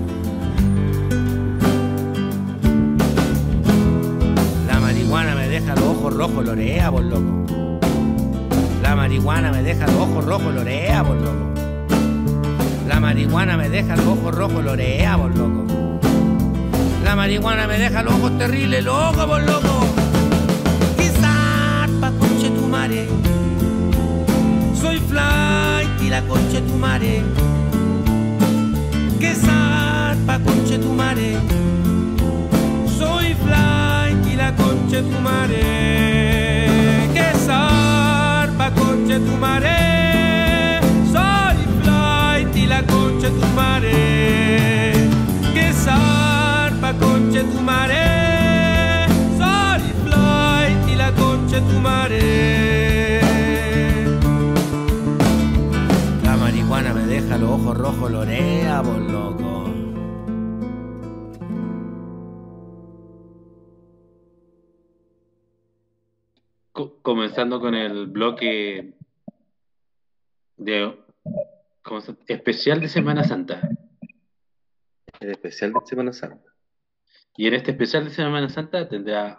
La marihuana me deja los ojos rojos, lorea por loco. La marihuana me deja los ojos rojos, lorea por loco. La marihuana me deja los ojos rojos, lorea por loco. La marihuana me deja los ojos terribles, loco por loco. Quizás pa' conche tu mare. Soy flight y la conche tu mare. Que zarpa conche tu mare. Soy flight y la conche tu mare. Que zarpa conche tu mare. Soy flight y la conche tu mare. Que zarpa conche tu mare. Soy flight y la conche tu mare. La marihuana me deja los ojos rojos, lorea por loco. Comenzando con el bloque de especial de Semana Santa. El especial de Semana Santa. Y en este especial de Semana Santa tendrá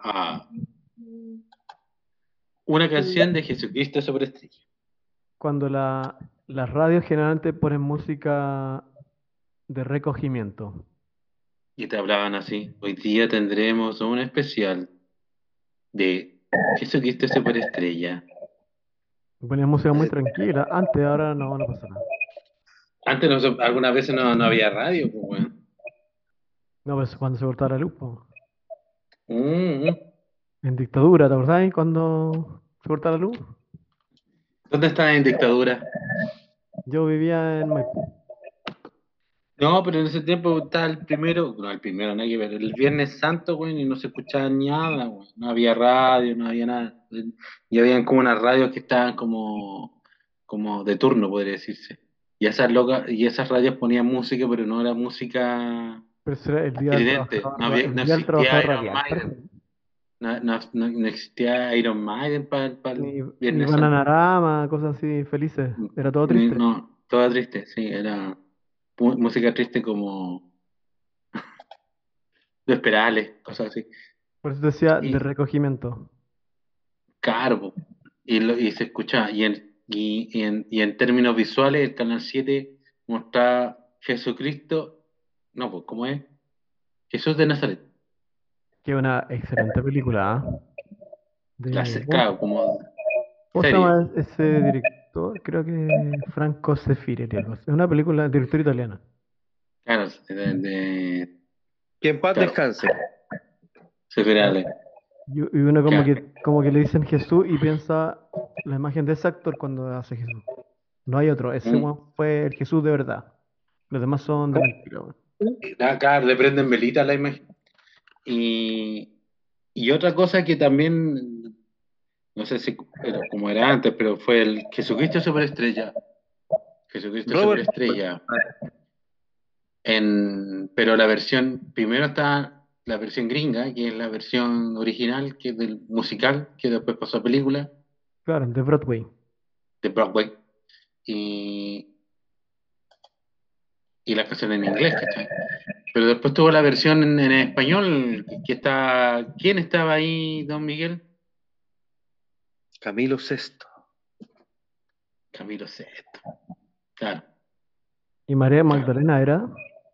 una canción de Jesucristo sobre estrella. Cuando las radios generalmente ponen música de recogimiento. Y te hablaban así. Hoy día tendremos un especial de Jesucristo sobre estrella. Ponían música muy tranquila. Antes, ahora no pasa nada. Antes algunas veces no había radio, pues bueno. No, pues cuando se cortaba la luz, po. Mm. En dictadura, ¿te acordás cuando se cortaba la luz? ¿Dónde estás en dictadura? Yo vivía en Maipú. No, pero en ese tiempo estaba el primero, nada que ver, el Viernes Santo, güey, y no se escuchaba nada, güey. No había radio, no había nada. Y habían como unas radios que estaban como de turno, podría decirse. Y esas radios ponían música, pero no era música Pero ese era el día del evidente. trabajador, No el día del trabajador existía Iron radial, Maiden. parece. No existía Iron Maiden para el Ni Viernes Santo. Bananarama, cosas así felices. Era todo triste. No, toda triste, sí, era música triste como Los Perales, cosas así. Por eso decía de Y recogimiento. Carbo, y se escuchaba, y en términos visuales, el Canal 7 mostraba Jesucristo, no, pues, ¿cómo es? Jesús de Nazaret. Que es una excelente película, ¿ah? Claro, como ¿Cómo se serie. llama ese director? Creo que Franco Sefirelli, algo así. Es una película, director italiano. Claro, Que en paz Claro. descanse. Seferale. Y uno Claro. como que le dicen Jesús y piensa la imagen de ese actor cuando hace Jesús. No hay otro. Ese Mm. weón fue el Jesús de verdad. Los demás son de mentira, weón. Acá le prenden velita a la imagen. Y otra cosa que también, no sé si era como era antes, pero fue el Jesucristo Superestrella. Jesucristo Robert. Superestrella. Pero primero está la versión gringa, que es la versión original, que es del musical, que después pasó a película, Claro, de Broadway. de Broadway. Y la canción en inglés, ¿cachai? Pero después tuvo la versión en español, que está. ¿Quién estaba ahí, don Miguel? Camilo VI. Camilo VI. Claro. Y María Magdalena era.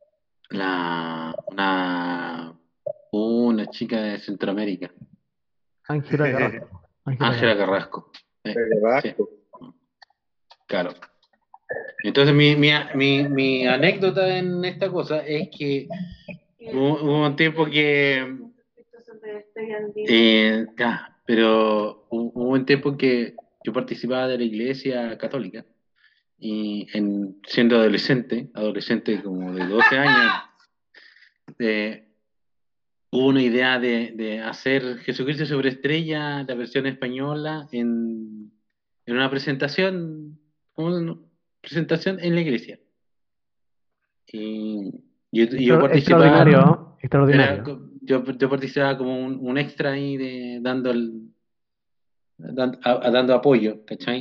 Una chica de Centroamérica, Ángela Carrasco. Ángela Carrasco. Sí, Carrasco. claro. Entonces mi anécdota en esta cosa es que hubo un tiempo que pero hubo un tiempo que yo participaba de la iglesia católica y siendo adolescente como de 12 años, hubo una idea de hacer Jesucristo Superestrella, la versión española, en una presentación, una presentación en la iglesia. Y yo participaba, Extraordinario, extraordinario. yo participaba como un extra ahí dando apoyo, ¿cachai?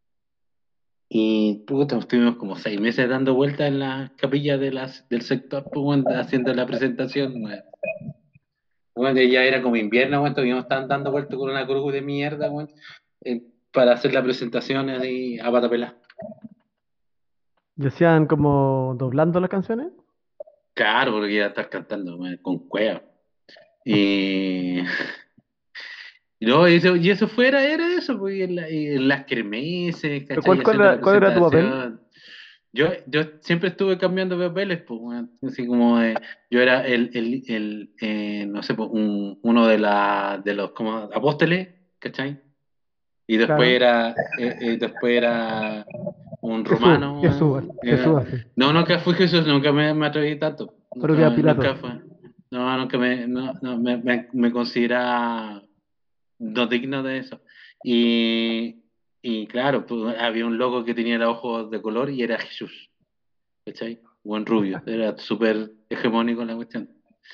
Y puta, estuvimos como 6 meses dando vueltas en las capillas del sector, pues, weón, haciendo la presentación, weón. Bueno, ya era como invierno, weón, todavía estaban dando vueltas con una cruz de mierda, weón, para hacer la presentación ahí a pata pelá. ¿Y hacían como doblando las canciones? Claro, porque iba a estar cantando, weón, con cueva. Y no, y eso era eso, pues, y en las kermeses, ¿Pero ¿cachai? Haciendo la cuál era tu papel? presentación. Yo siempre estuve cambiando de papeles, pues, weón. Así como yo era no sé, pues, uno de los como apóstoles, ¿cachai? Y Claro. después era un Jesús, romano, Jesús, weón. Jesús así. No, nunca fui Jesús, nunca me atreví tanto. Pero que a Nunca Pilatos. fue. No, nunca me considera no digno de eso. Y, y claro, pues, había un loco que tenía los ojos de color y era Jesús, ¿cachai? Buen rubio, era súper hegemónico la cuestión.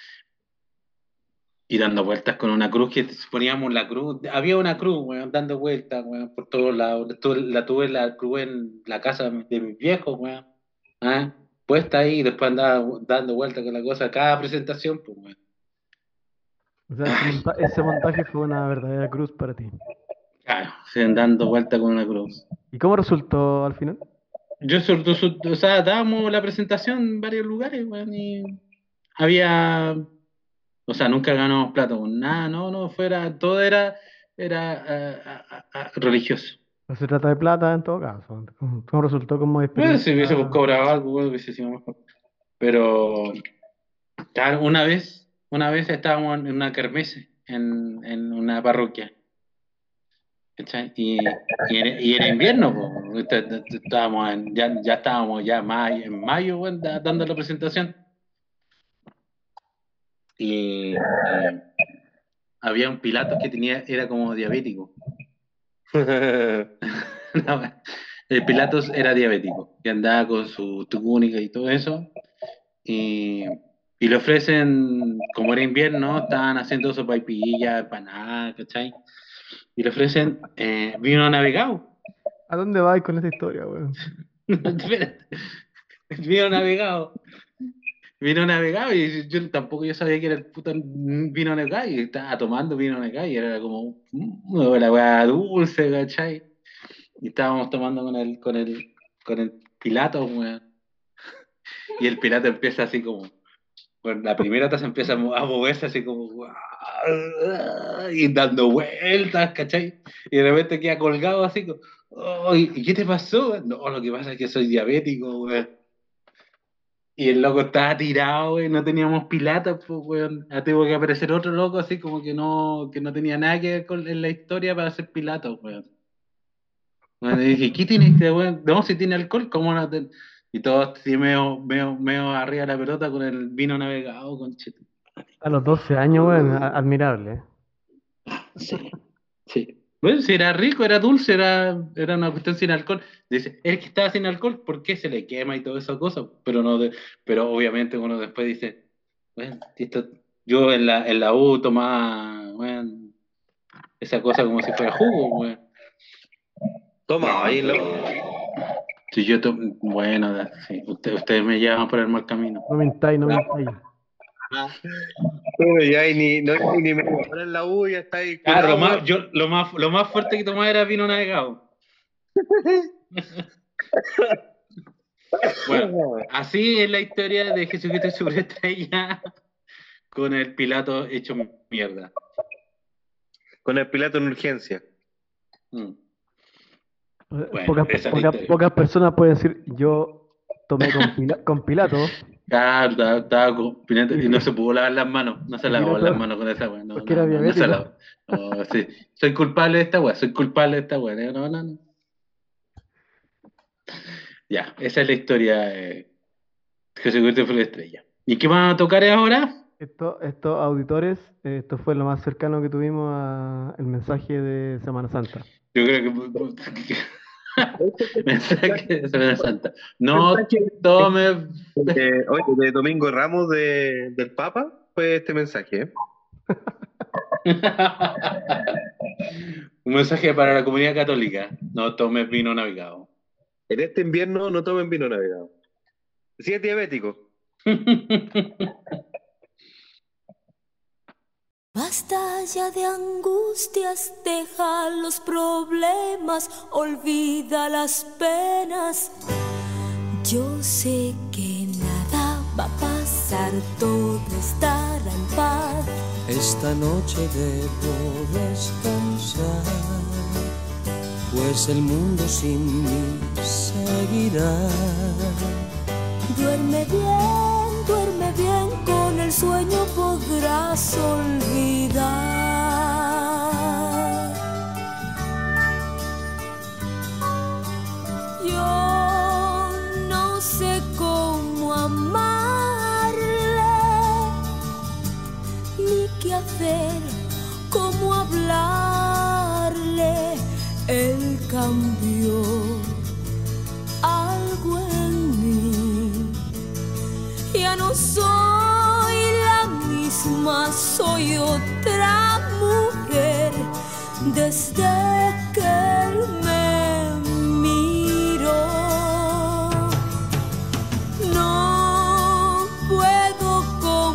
Y dando vueltas con una cruz que poníamos la cruz, había una cruz, weón, dando vueltas, weón, por todos lados. Tuve la cruz en la casa de mis viejos, weón, ¿ah? Puesta ahí y después andaba dando vueltas con la cosa cada presentación, pues, weón. O sea, ese montaje fue una verdadera cruz para ti. Claro, siguen dando vueltas con una cruz. ¿Y cómo resultó al final? O sea, dábamos la presentación en varios lugares, weón, y había, o sea, nunca ganamos plata con nada, no, todo era religioso. No se trata de plata en todo caso. ¿Cómo resultó como Bueno, si hubiésemos experiencia? cobrado algo, bueno, hubiese sido mejor. Pero, claro, una vez estábamos en una kermesse en una parroquia, ¿cachai? Y era invierno, pues, estábamos ya estábamos ya en mayo, weón, dando la presentación. Y había un Pilatos que era como diabético. No, el Pilatos era diabético, que andaba con su túnica y todo eso. Y, y le ofrecen, como era invierno, estaban haciendo sopaipillas, empanadas, ¿cachai? Y le ofrecen vino navegado. ¿A dónde vais con esta historia, weón? Espérate, vino navegado. Vino navegado y yo sabía que era el puto vino navegado y estaba tomando vino navegado y era como la weá dulce, ¿cachai? Y estábamos tomando con el Pilato, weón. Y el Pilato empieza así como, bueno, la primera taza empieza a moverse así como y dando vueltas, ¿cachai? Y de repente queda colgado así como, "Oh, ¿y qué te pasó? No, lo que pasa es que soy diabético, weón. Y el loco estaba tirado, weón, no teníamos pilatas, pues, weón. Tuvo que aparecer otro loco así como que no tenía nada que ver en la historia para hacer pilatos, weón. Bueno, y dije, ¿qué tiene este weón? No, si tiene alcohol, ¿cómo no te-?" Y todos así medio arriba de la pelota con el vino navegado, conchito. A los 12 años, weón, admirable. Sí, sí. Bueno, si era rico, era dulce, era una cuestión sin alcohol. Dice, el que estaba sin alcohol, ¿por qué se le quema y todas esas cosas? Pero no, pero obviamente uno después dice, bueno, yo en la U tomaba, bueno, esa cosa como si fuera jugo, bueno. Toma, ahí Si bueno, sí, ustedes me llevan por el mal camino. No mintáis, no mintáis. ya ni me ahora en la U ya está ahí Claro, curado, weón. lo más fuerte que tomaba era vino navegado. Bueno, así es la historia de Jesucristo Superestrella con el Pilato hecho mierda. Con el Pilato en urgencia. Mm. Bueno, esa es la historia. Pocas personas pueden decir, yo tomé con Pilato. Claro, estaba con Pilato y no se pudo lavar las manos. No se Y lavó Pilato, las manos con esa weá. No, porque era no se diabético. lavó. No, sí. Soy culpable de esta weá, soy culpable de esta weá. No. Ya, esa es la historia de Jesucristo Superestrella. ¿Y qué van a tocar ahora? Estos auditores, esto fue lo más cercano que tuvimos a el mensaje de Semana Santa. Yo creo que mensaje de Semana Santa. No Mensaje tome. oye, de Domingo Ramos del Papa fue este mensaje, ¿eh? Un mensaje para la comunidad católica. No tomes vino navegado. En este invierno no tomen vino navegado. Si es diabético. Basta ya de angustias, deja los problemas, olvida las penas. Yo sé que nada va a pasar, todo estará en paz. Esta noche debo descansar, pues el mundo sin mí seguirá. Duerme bien, con el sueño podrás olvidar. Yo no sé cómo amarle, ni qué hacer, cómo hablarle. Él cambió algo en mí. Ya no soy la misma, soy otra mujer desde que él me miró. No puedo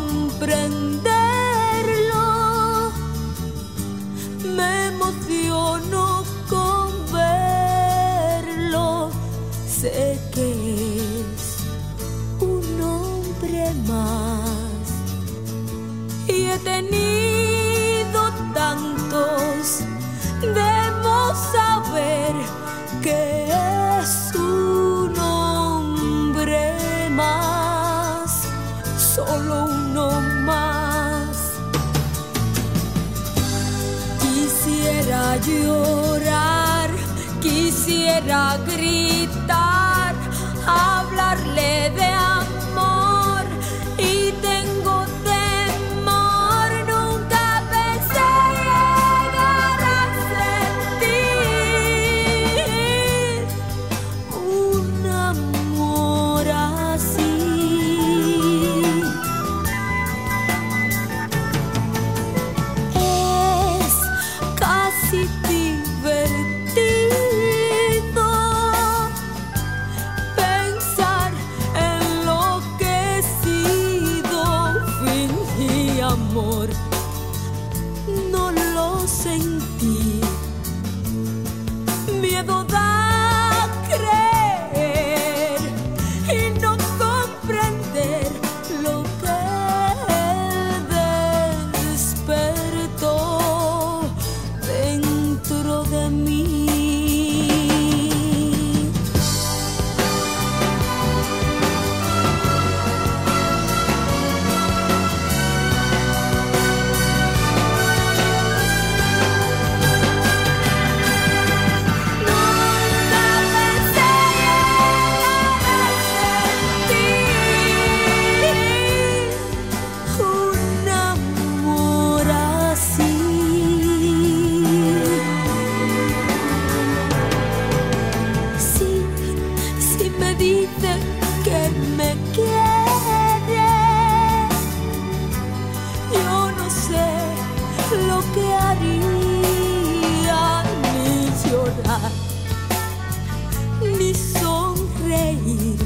comprenderlo, me emociono con verlo. Sé que es un hombre más y he tenido tantos. Debo saber que es un hombre más, solo uno más. Quisiera llorar, quisiera gritar, hablarle de amor y tengo temor. Nunca pensé llegar a sentir un amor así. Es casi divertido pensar en lo que he sido. Fingí amor, no lo sentí. Miedo da creer y no comprender lo que él despertó dentro de mí. Nunca pensé llegar a sentir un amor así. Si me dice que me quiere, yo no sé lo que haría, ni llorar, ni sonreír.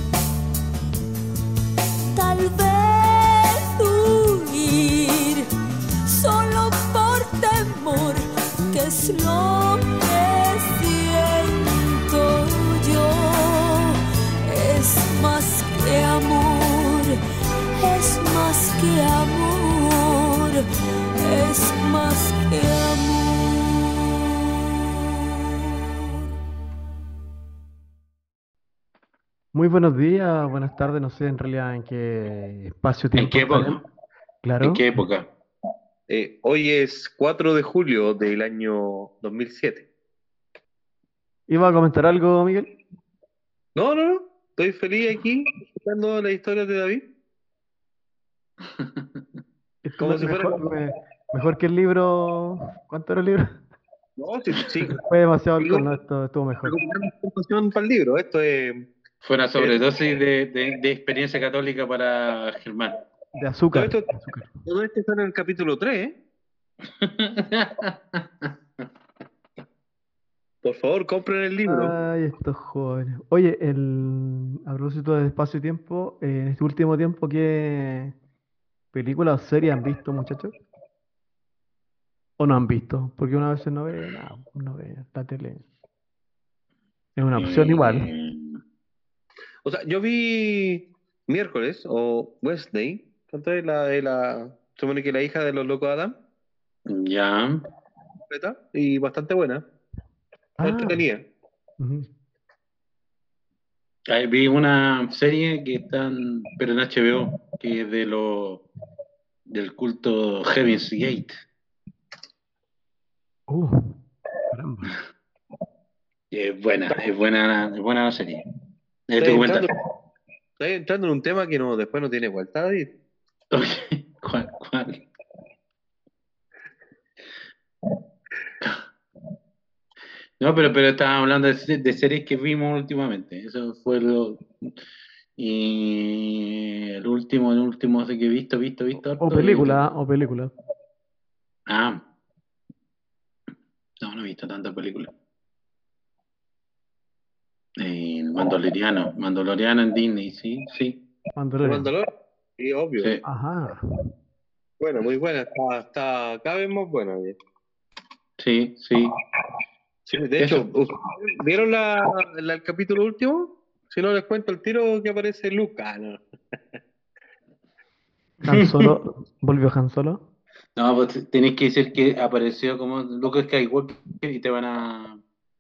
Tal vez huir, solo por temor, que es lo que siento yo. Es más que amor, es más que amor, es más que amor. Muy buenos días, buenas tardes, no sé en realidad en qué ¿En espacio-tiempo qué época? estaremos. ¿En Claro. qué época? Hoy es 4 de julio del año 2007. ¿Iba a comentar algo, Miguel? No, estoy feliz aquí escuchando la historia de David. Como si fuera. Mejor que el libro. ¿Cuánto era el libro? No, sí, sí. Fue demasiado Digo, alcohol, no, esto estuvo mejor. recuperando información para el libro. Esto es. Fue una sobredosis de experiencia católica para Germán. De azúcar. Todo esto, de azúcar. todo esto está en el capítulo 3, ¿eh? Por favor, compren el libro. Ay, estos jóvenes. Oye, a propósito de espacio y tiempo, en este último tiempo, ¿qué películas o series han visto, muchachos? ¿O no han visto? Porque una vez no ve nada, no ve la tele. Es una opción igual. O sea, yo vi miércoles o Wednesday, ¿cuánto es se supone que la hija de los locos Adam, Ya. completa, y bastante buena, Ah, entretenida. ujú. Ahí vi una serie que pero en HBO, que es del culto Heaven's Gate. Caramba. Es buena la serie. Es Estoy documental. entrando en un tema que después no tiene vuelta, David. Ok, ¿Cuál? No, pero estábamos hablando de series que vimos últimamente. Eso fue y el último así que he visto O harto. película. Ah, no he visto tantas películas. Mandaloriano en Disney, sí. Mandalorian. Mandalor, sí, obvio. Sí. Ajá. Bueno, muy buena, está cada vez más buena. Bien. Sí. Sí, de hecho, ¿vieron el capítulo último? Si no les cuento el tiro que aparece Luke. No. Han Solo, volvió Han Solo. No, pues tenés que decir que apareció como Luke Skywalker y te van a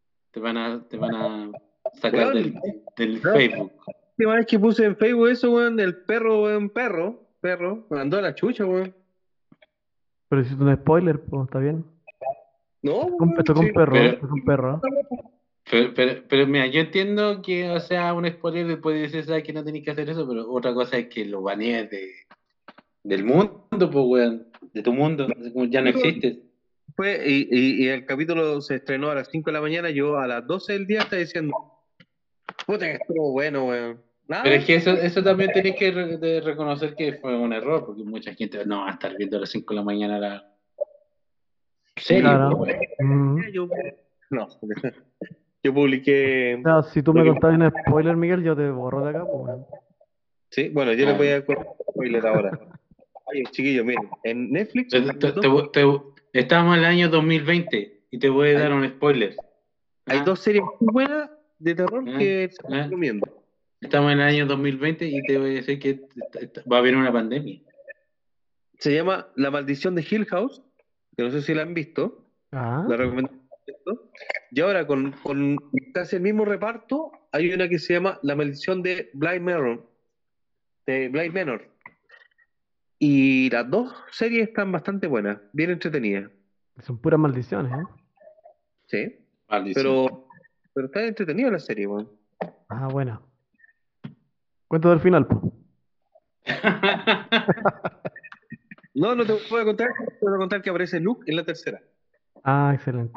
sacar Weón, del Facebook. la última vez que puse en Facebook eso, weón, el perro, weón, perro, me mandó a la chucha, weón. Pero hiciste un spoiler, pues está bien. No, Tocó sí. un perro, Pero- tocó un perro. Pero mira, yo entiendo que, o sea, un spoiler después decir, sabes que no tenés que hacer eso, pero otra cosa es que lo banees del mundo, pues, weón, de tu mundo, así como ya no existes. Y el capítulo se estrenó a las 5 de la mañana, yo a las 12 del día estaba diciendo, puta que estuvo bueno, weón. Nada, Pero es que eso también tenés que de reconocer que fue un error, porque mucha gente no va a estar viendo a las 5 de la mañana la serie, Claro. pues, weón. yo, no, yo publiqué, O sea, si tú me contás un spoiler, Miguel, yo te borro de acá, pues bueno. sí, bueno, yo les voy a contar un spoiler ahora. Oye, chiquillos, miren, en Netflix, Estamos en el año 2020 y te voy a dar un spoiler. hay ¿Ah? dos series muy buenas de terror Ah, que se ah. recomiendo. Estamos en el año 2020 y te voy a decir que va a haber una pandemia. Se llama La Maldición de Hill House, que no sé si la han visto, Ah, la recomiendo. Y ahora con casi el mismo reparto, hay una que se llama La Maldición de Blind Manor. Y las dos series están bastante buenas, bien entretenidas, son puras maldiciones, ¿eh? ¿sí? Maldición. Pero está entretenida la serie, weón. Ah, bueno. Cuento del final, pues. No te voy a contar, te voy a contar que aparece Luke en la tercera. Ah, excelente.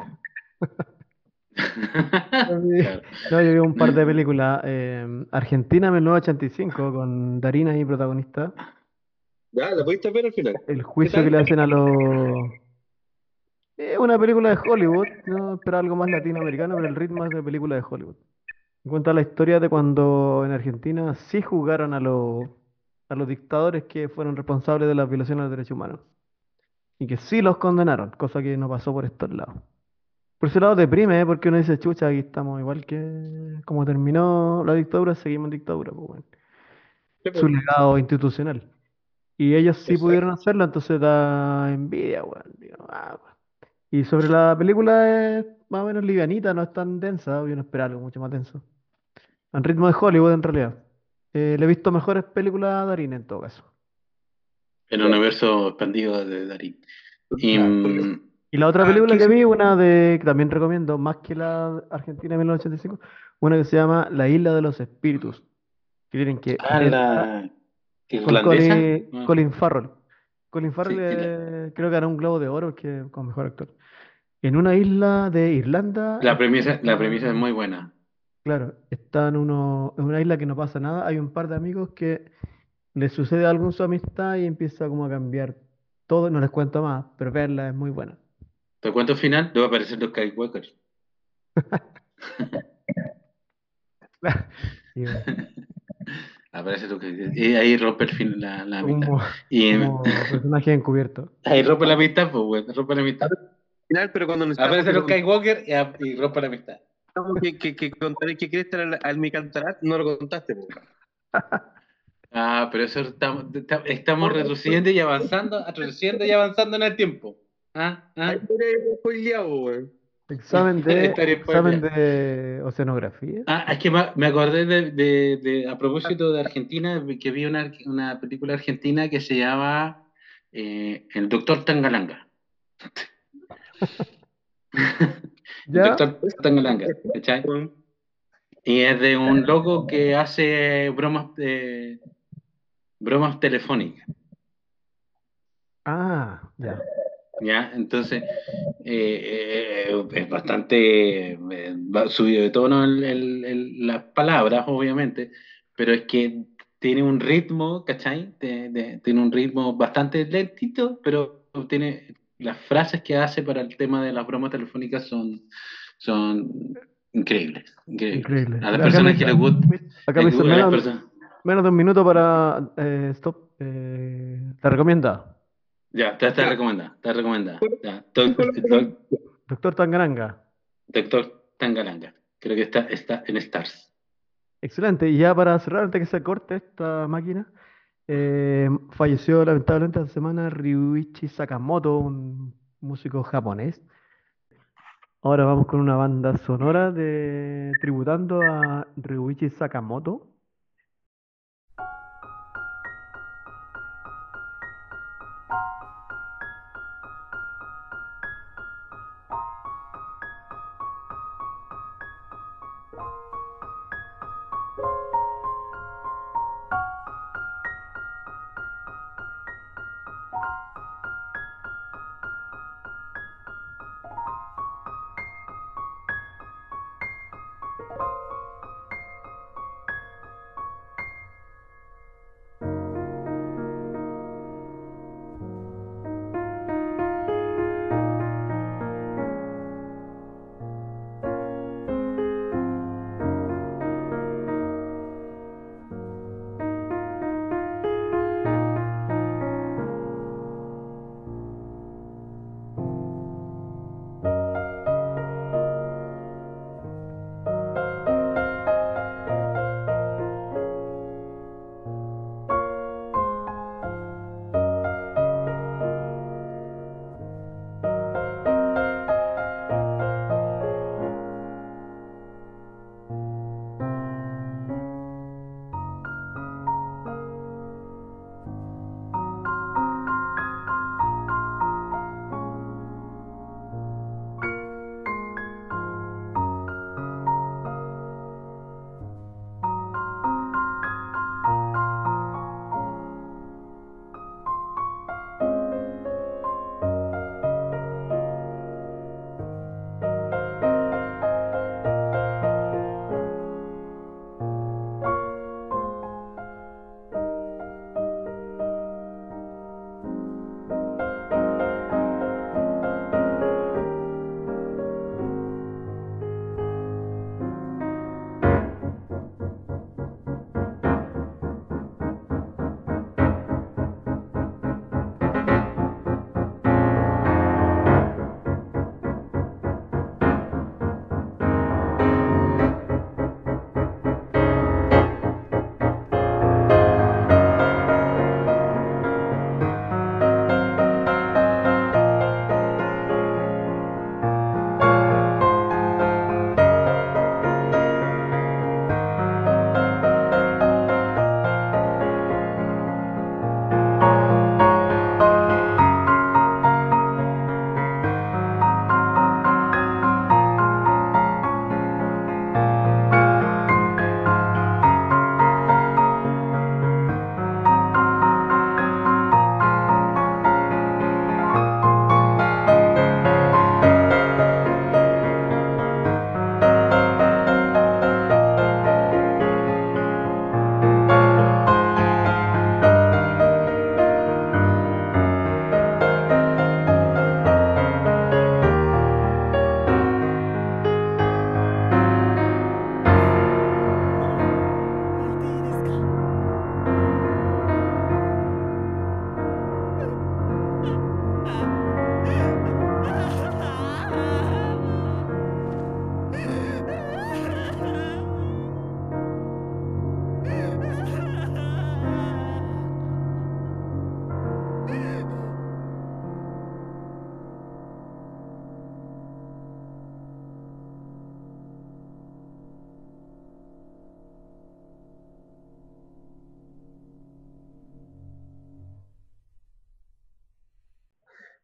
Claro. No, yo vi un par de películas. Argentina 1985 con Darina ahí protagonista. Ya, ¿la pudiste ver al final? El juicio ¿Qué tal? que le hacen a los... Es una película de Hollywood, no esperaba algo más latinoamericano, pero el ritmo es de película de Hollywood. Cuenta la historia de cuando en Argentina sí juzgaron a los dictadores que fueron responsables de las violaciones de los derechos humanos. Y que sí los condenaron, cosa que no pasó por estos lados. Por ese lado deprime, ¿eh? Porque uno dice, chucha, aquí estamos igual que como terminó la dictadura, seguimos en dictadura, pues bueno. Su legado institucional. Y ellos sí Exacto. pudieron hacerlo, entonces da envidia, weón. Digo, weón. Y sobre la película es más o menos livianita, no es tan densa, yo no esperaba algo mucho más denso. En ritmo de Hollywood, en realidad. Le he visto mejores películas a Darín, en todo caso. En un universo expandido de Darín. Y, Claro, Y la otra Ah, película ¿qué que es? vi, una que también recomiendo, más que la Argentina de 1985, una que se llama La Isla de los Espíritus. Que tienen que verla la con irlandesa. Colin Farrell. Colin Farrell Sí, creo que ganó un Globo de Oro que, como mejor actor. En una isla de Irlanda, la premisa es muy buena. claro, está en una isla que no pasa nada. Hay un par de amigos que les sucede algo en su amistad y empieza como a cambiar todo. No les cuento más, pero verla es muy buena. ¿Te cuento el final? Luego aparecen los Skywalker. Y bueno, Aparece lo que y ahí rompe la amistad. como, Y como personaje encubierto. ahí rompe la amistad, pues, güey, rompe la amistad. Final, pero cuando necesitamos Aparece los Skywalker y rompe la amistad. que contar que quieres estar al Micantarat, no lo contaste, po. Ah, pero eso estamos retrocediendo y avanzando en el tiempo. ¿Ah? Ahí ¿Ah? te he spoileado, weón. Estaría Examen spoiler. de oceanografía. Ah, es que me acordé a propósito de Argentina, que vi una película argentina que se llama El Doctor Tangalanga. El ¿Ya? Doctor Tangalanga, ¿cachai? Y es de un loco que hace bromas telefónicas, Ya. ¿ya? Entonces, es bastante subido de tono las palabras, obviamente, pero es que tiene un ritmo, ¿cachai? Tiene un ritmo bastante lentito, pero tiene las frases que hace para el tema de las bromas telefónicas son increíbles, increíbles. Increíble. A las personas que Acá me dice a las personas, menos de un minuto para stop. ¿Te recomienda? ya, está Ya, recomendada, está recomendada. Ya, Doctor Tangaranga. Doctor Tangalanga, creo que está en Stars. Excelente. Y ya para cerrar, antes que se corte esta máquina, falleció lamentablemente esta semana Ryuichi Sakamoto, un músico japonés. Ahora vamos con una banda sonora tributando a Ryuichi Sakamoto.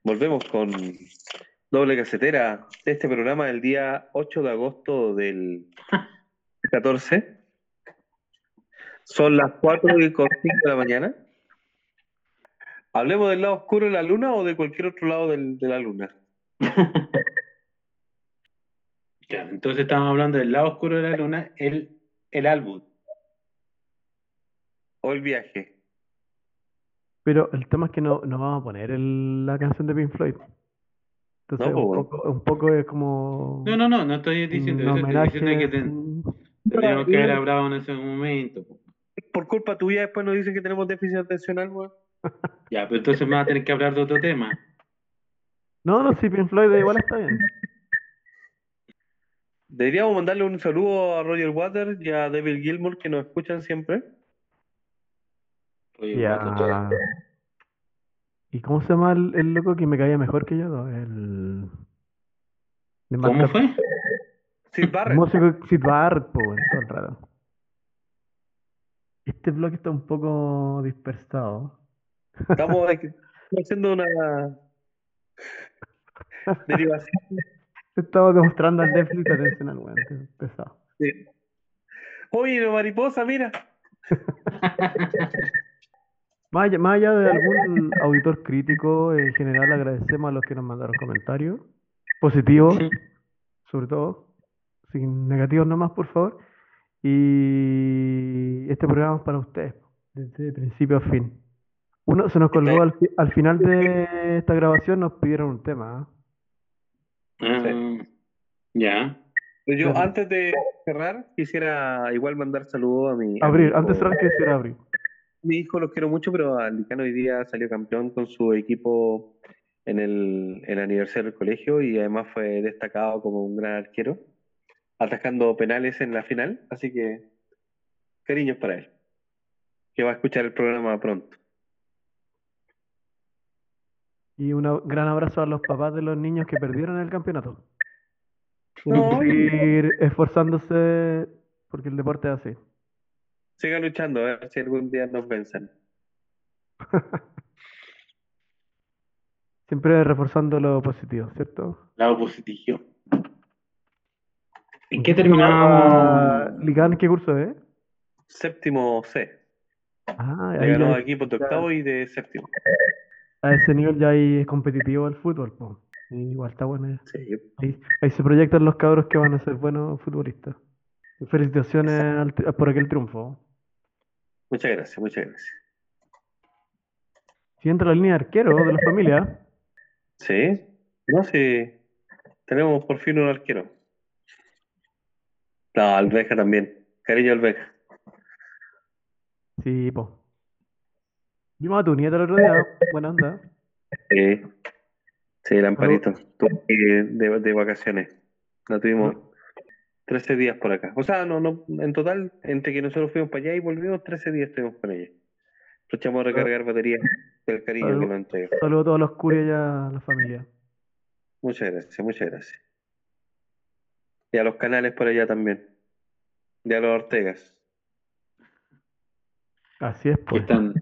Volvemos con doble casetera de este programa del día 8 de agosto del 14. Son las 4:05 de la mañana. ¿Hablemos del lado oscuro de la luna o de cualquier otro lado de la luna? Ya, entonces estamos hablando del lado oscuro de la luna, el álbum. ¿O el viaje? Pero el tema es que no vamos a poner la canción de Pink Floyd. Entonces, No, pues bueno. un poco es como No estoy diciendo un eso, estoy diciendo homenaje. que tendríamos que haber hablado en ese momento. Po. Por culpa tuya después nos dicen que tenemos déficit atencional, weón. Ya, pero entonces me va a tener que hablar de otro tema. No, si Pink Floyd igual está bien. Deberíamos mandarle un saludo a Roger Waters y a David Gilmour que nos escuchan siempre. Oye, Ya. guato, ¿Y cómo se llama el loco que me caía mejor que yo? El de Mad ¿cómo Cat- fue? Sid El Barrett. músico Sid Barrett, po, weón, todo el rato. Este bloque está un poco dispersado. Estamos haciendo una derivación. Estamos demostrando el déficit atencional, weón, que es pesado. de- Oye, la mariposa, mira. Más allá de algún auditor crítico, en general agradecemos a los que nos mandaron comentarios positivos, sobre todo, sin negativos nomás, por favor. Y este programa es para ustedes, desde principio a fin. Uno se nos colgó al final de esta grabación, nos pidieron un tema. Ya. Yo antes de cerrar quisiera igual mandar saludos a mi Abrir, hijo. antes de cerrar, quisiera abrir. Mi hijo los quiero mucho, pero al Licano hoy día salió campeón con su equipo en el aniversario del colegio y además fue destacado como un gran arquero, atajando penales en la final, así que cariños para él, que va a escuchar el programa pronto. Y un gran abrazo a los papás de los niños que perdieron el campeonato. Tienen No, que seguir esforzándose porque el deporte es así. siga luchando, a ver si algún día nos vencen. Siempre reforzando lo positivo, ¿cierto? Lado positivo. ¿En qué terminamos? Ligan, ¿qué curso es? Séptimo C, Ah, le ahí ganó ya a equipos de octavo y de séptimo. a ese nivel ya ahí es competitivo el fútbol, po. Y igual está bueno. Sí, Ahí se proyectan los cabros que van a ser buenos futbolistas. Felicitaciones por aquel triunfo. muchas gracias, muchas gracias. Siguiente la línea de arquero de la familia. Sí, no, sí, tenemos por fin un arquero. No, Alveja también, cariño Alveja. Sí, po. Vimos a tu nieta el otro día. Buena onda. Sí, sí, el Amparito, estuvo aquí de vacaciones. La tuvimos 13 días por acá. O sea, no, en total, entre que nosotros fuimos para allá y volvimos, 13 días estuvimos con ella. Aprovechamos a recargar baterías del cariño que nos entrega. Saludos a todos los curios y a la familia. Muchas gracias, muchas gracias. Y a los canales por allá también. Y a los Ortegas. Así es, ¿Qué pues. están?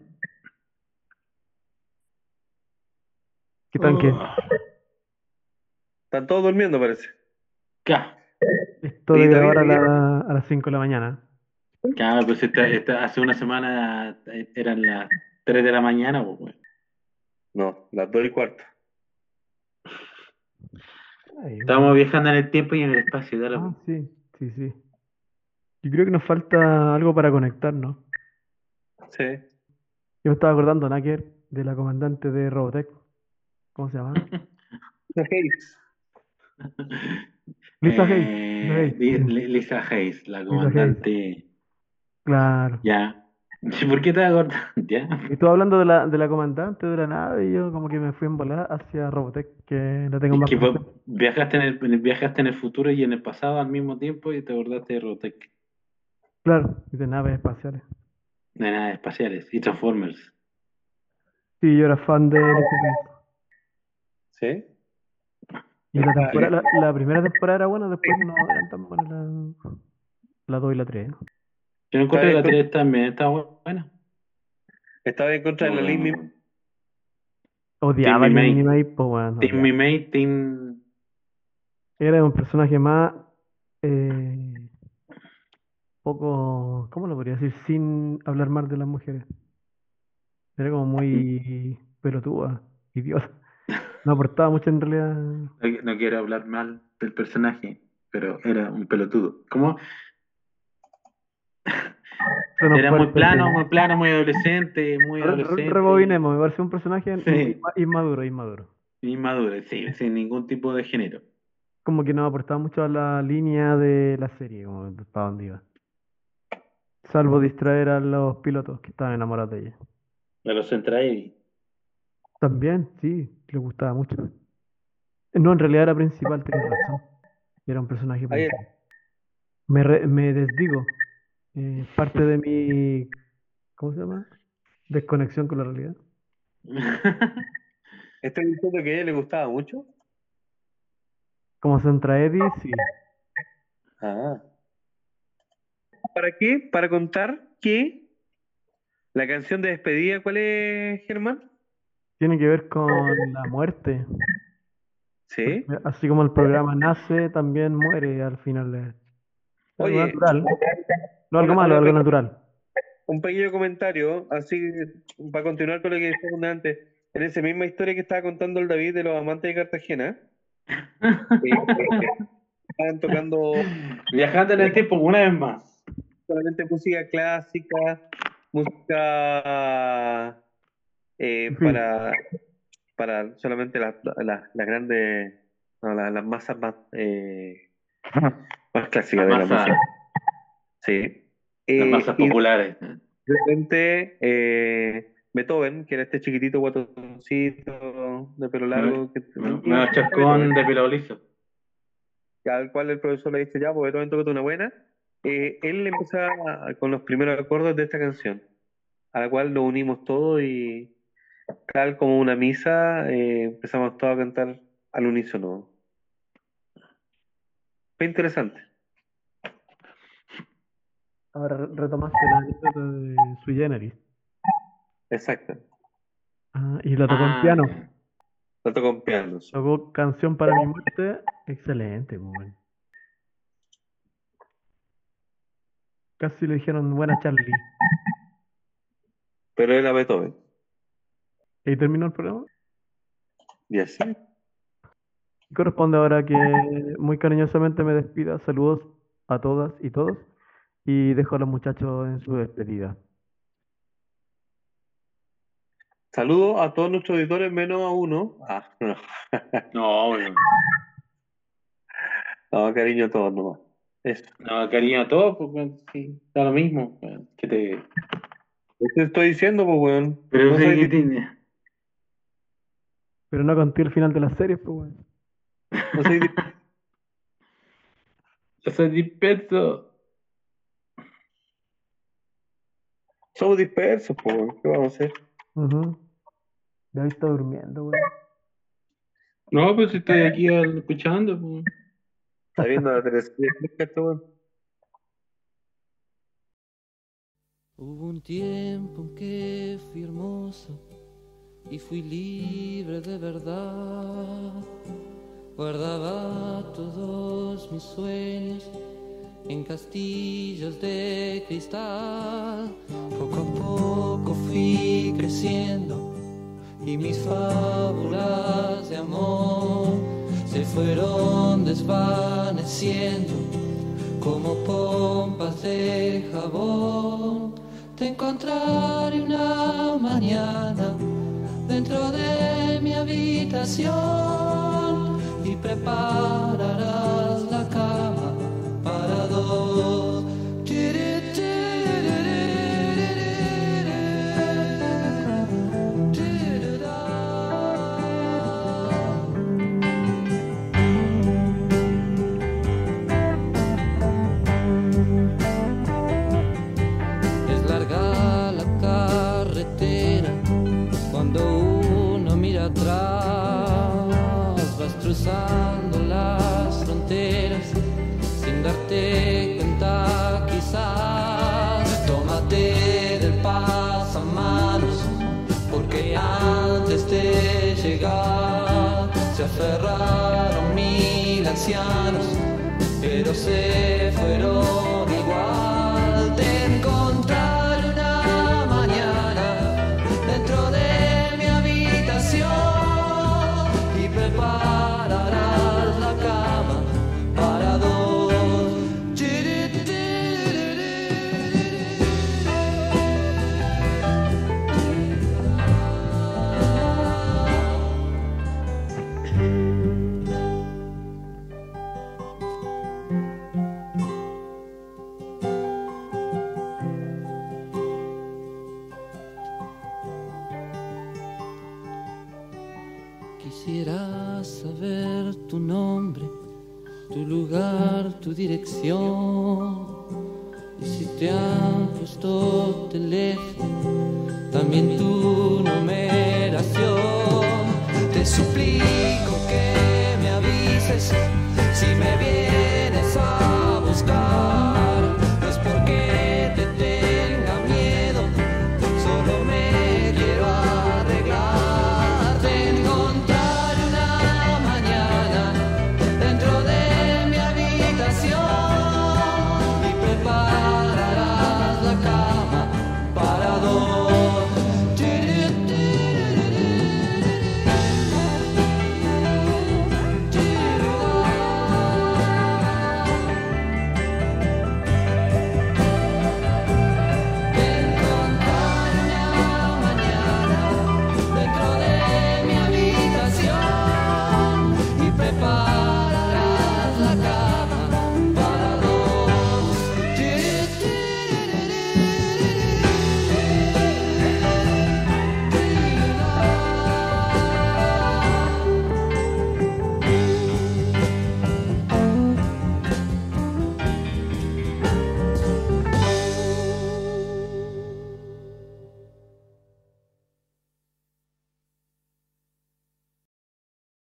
¿Qué tal qué? Están todos durmiendo, parece. Claro, Esto de Rita, grabar Rita, a las 5 de la mañana. pues hace una semana eran las 3 de la mañana, pues, güey. No, las 2:15. Estamos viajando en el tiempo y en el espacio, dale, Ah, pues. sí. Yo creo que nos falta algo para conectarnos. Sí. Yo me estaba acordando, Naker, de la comandante de Robotech. ¿Cómo se llama? Hayes. Lisa Hayes. Lisa Hayes, la Hayes. comandante. Claro. Ya. ¿Por qué te acordás? Ya. Y tú hablando de la comandante de la nave, y yo como que me fui en volada hacia Robotech, que la tengo Es más que presente. viajaste en el futuro y en el pasado al mismo tiempo y te acordaste de Robotech, Claro, y de naves espaciales. de naves espaciales y Transformers. Sí, yo era fan de Lisa Hayes. ¿Sí? Y la primera temporada era buena, después no eran tan buenas la 2 y la 3. Yo no encontré Está la bien, 3 también, está buena. estaba en contra de la ley misma. Odiaba al Team Mimi May. May, pues bueno, Team odiaba. Mimei, Team. Era un personaje más poco, ¿cómo lo podría decir? Sin hablar mal de las mujeres. Era como muy pelotuda, idiota. No aportaba mucho en realidad. No quiero hablar mal del personaje, pero era un pelotudo. ¿Cómo? Sonó Era muy fuerte, sí. plano, muy adolescente, muy adolescente. Rebobinemos, me parece un personaje Sí. inmaduro, inmaduro. Inmaduro, sí, sin ningún tipo de género. Como que no aportaba mucho a la línea de la serie, como para dónde iba. Salvo distraer a los pilotos que estaban enamorados de ella. De los Centraedi. También, sí, le gustaba mucho. No, en realidad era principal, tienes razón. Era un personaje Ahí principal. Me desdigo. Parte de mi, ¿cómo se llama? Desconexión con la realidad. estoy diciendo que a ella le gustaba mucho. Como Centraedi, sí. Ah. ¿Para qué? Para contar que la canción de despedida, ¿cuál es, Germán? Tiene que ver con la muerte. Sí. Así como el programa nace, también muere al final. Algo Oye, natural. No algo una malo, algo pe- natural. un pequeño comentario, así para continuar con lo que decíamos antes. En esa misma historia que estaba contando el David de los amantes de Cartagena, estaban tocando Viajando en el tiempo una vez más. solamente música clásica, música En fin, para solamente las grandes, no, las masas más clásicas de la Masa- música. Sí. Las masas Y populares. de repente Beethoven, que era este chiquitito guatoncito de pelo largo, Me chascón de pelo liso. al cual el profesor le dice, ya, pues Beethoven tócate una buena. Él empieza con los primeros acordes de esta canción, a la cual nos unimos todos y tal como una misa, empezamos todos a cantar al unísono. Fue interesante. ahora retomaste la anécdota de Sui Generis. Exacto. Y la tocó en piano. Lo tocó en piano. Tocó Canción para mi muerte. Excelente, muy bueno. Casi le dijeron buena Charlie. Pero era Beethoven. Y terminó el programa. Y así. Corresponde ahora que muy cariñosamente me despida. Saludos a todas y todos. Y dejo a los muchachos en su despedida. Saludos a todos nuestros auditores, menos a uno. No. No, bueno. No, cariño a todos nomás. Eso. No, cariño a todos, pues, bueno, sí, da lo mismo. Bueno, que te... Eso te estoy diciendo, pues, weón. Pero No sí soy que tiene. Pero no conté el final de la serie, pues bueno. no soy Yo soy disperso. Somos dispersos, pues, weón. ¿Qué vamos a hacer? David está durmiendo, weón. No, pues estoy aquí escuchando. Pues. Está viendo la teleserie, este weón. Hubo un tiempo en que fui hermoso y fui libre de verdad. Guardaba todos mis sueños en castillos de cristal. Poco a poco fui creciendo y mis fábulas de amor se fueron desvaneciendo como pompas de jabón. Te encontraré una mañana dentro de mi habitación y prepararás la cama para dos. Es larga la carretera cuando uno mira atrás, vas cruzando las fronteras sin darte cuenta quizás. Tómate del pasamanos porque antes de ancianos, pero se fueron igual. Te encontraré una mañana dentro de mi habitación y prepararás la cama para dos. Quisiera saber tu nombre, tu lugar, tu dirección. Y si te han puesto teléfono, también tu numeración. Te suplico que me avises si me vienes a buscar.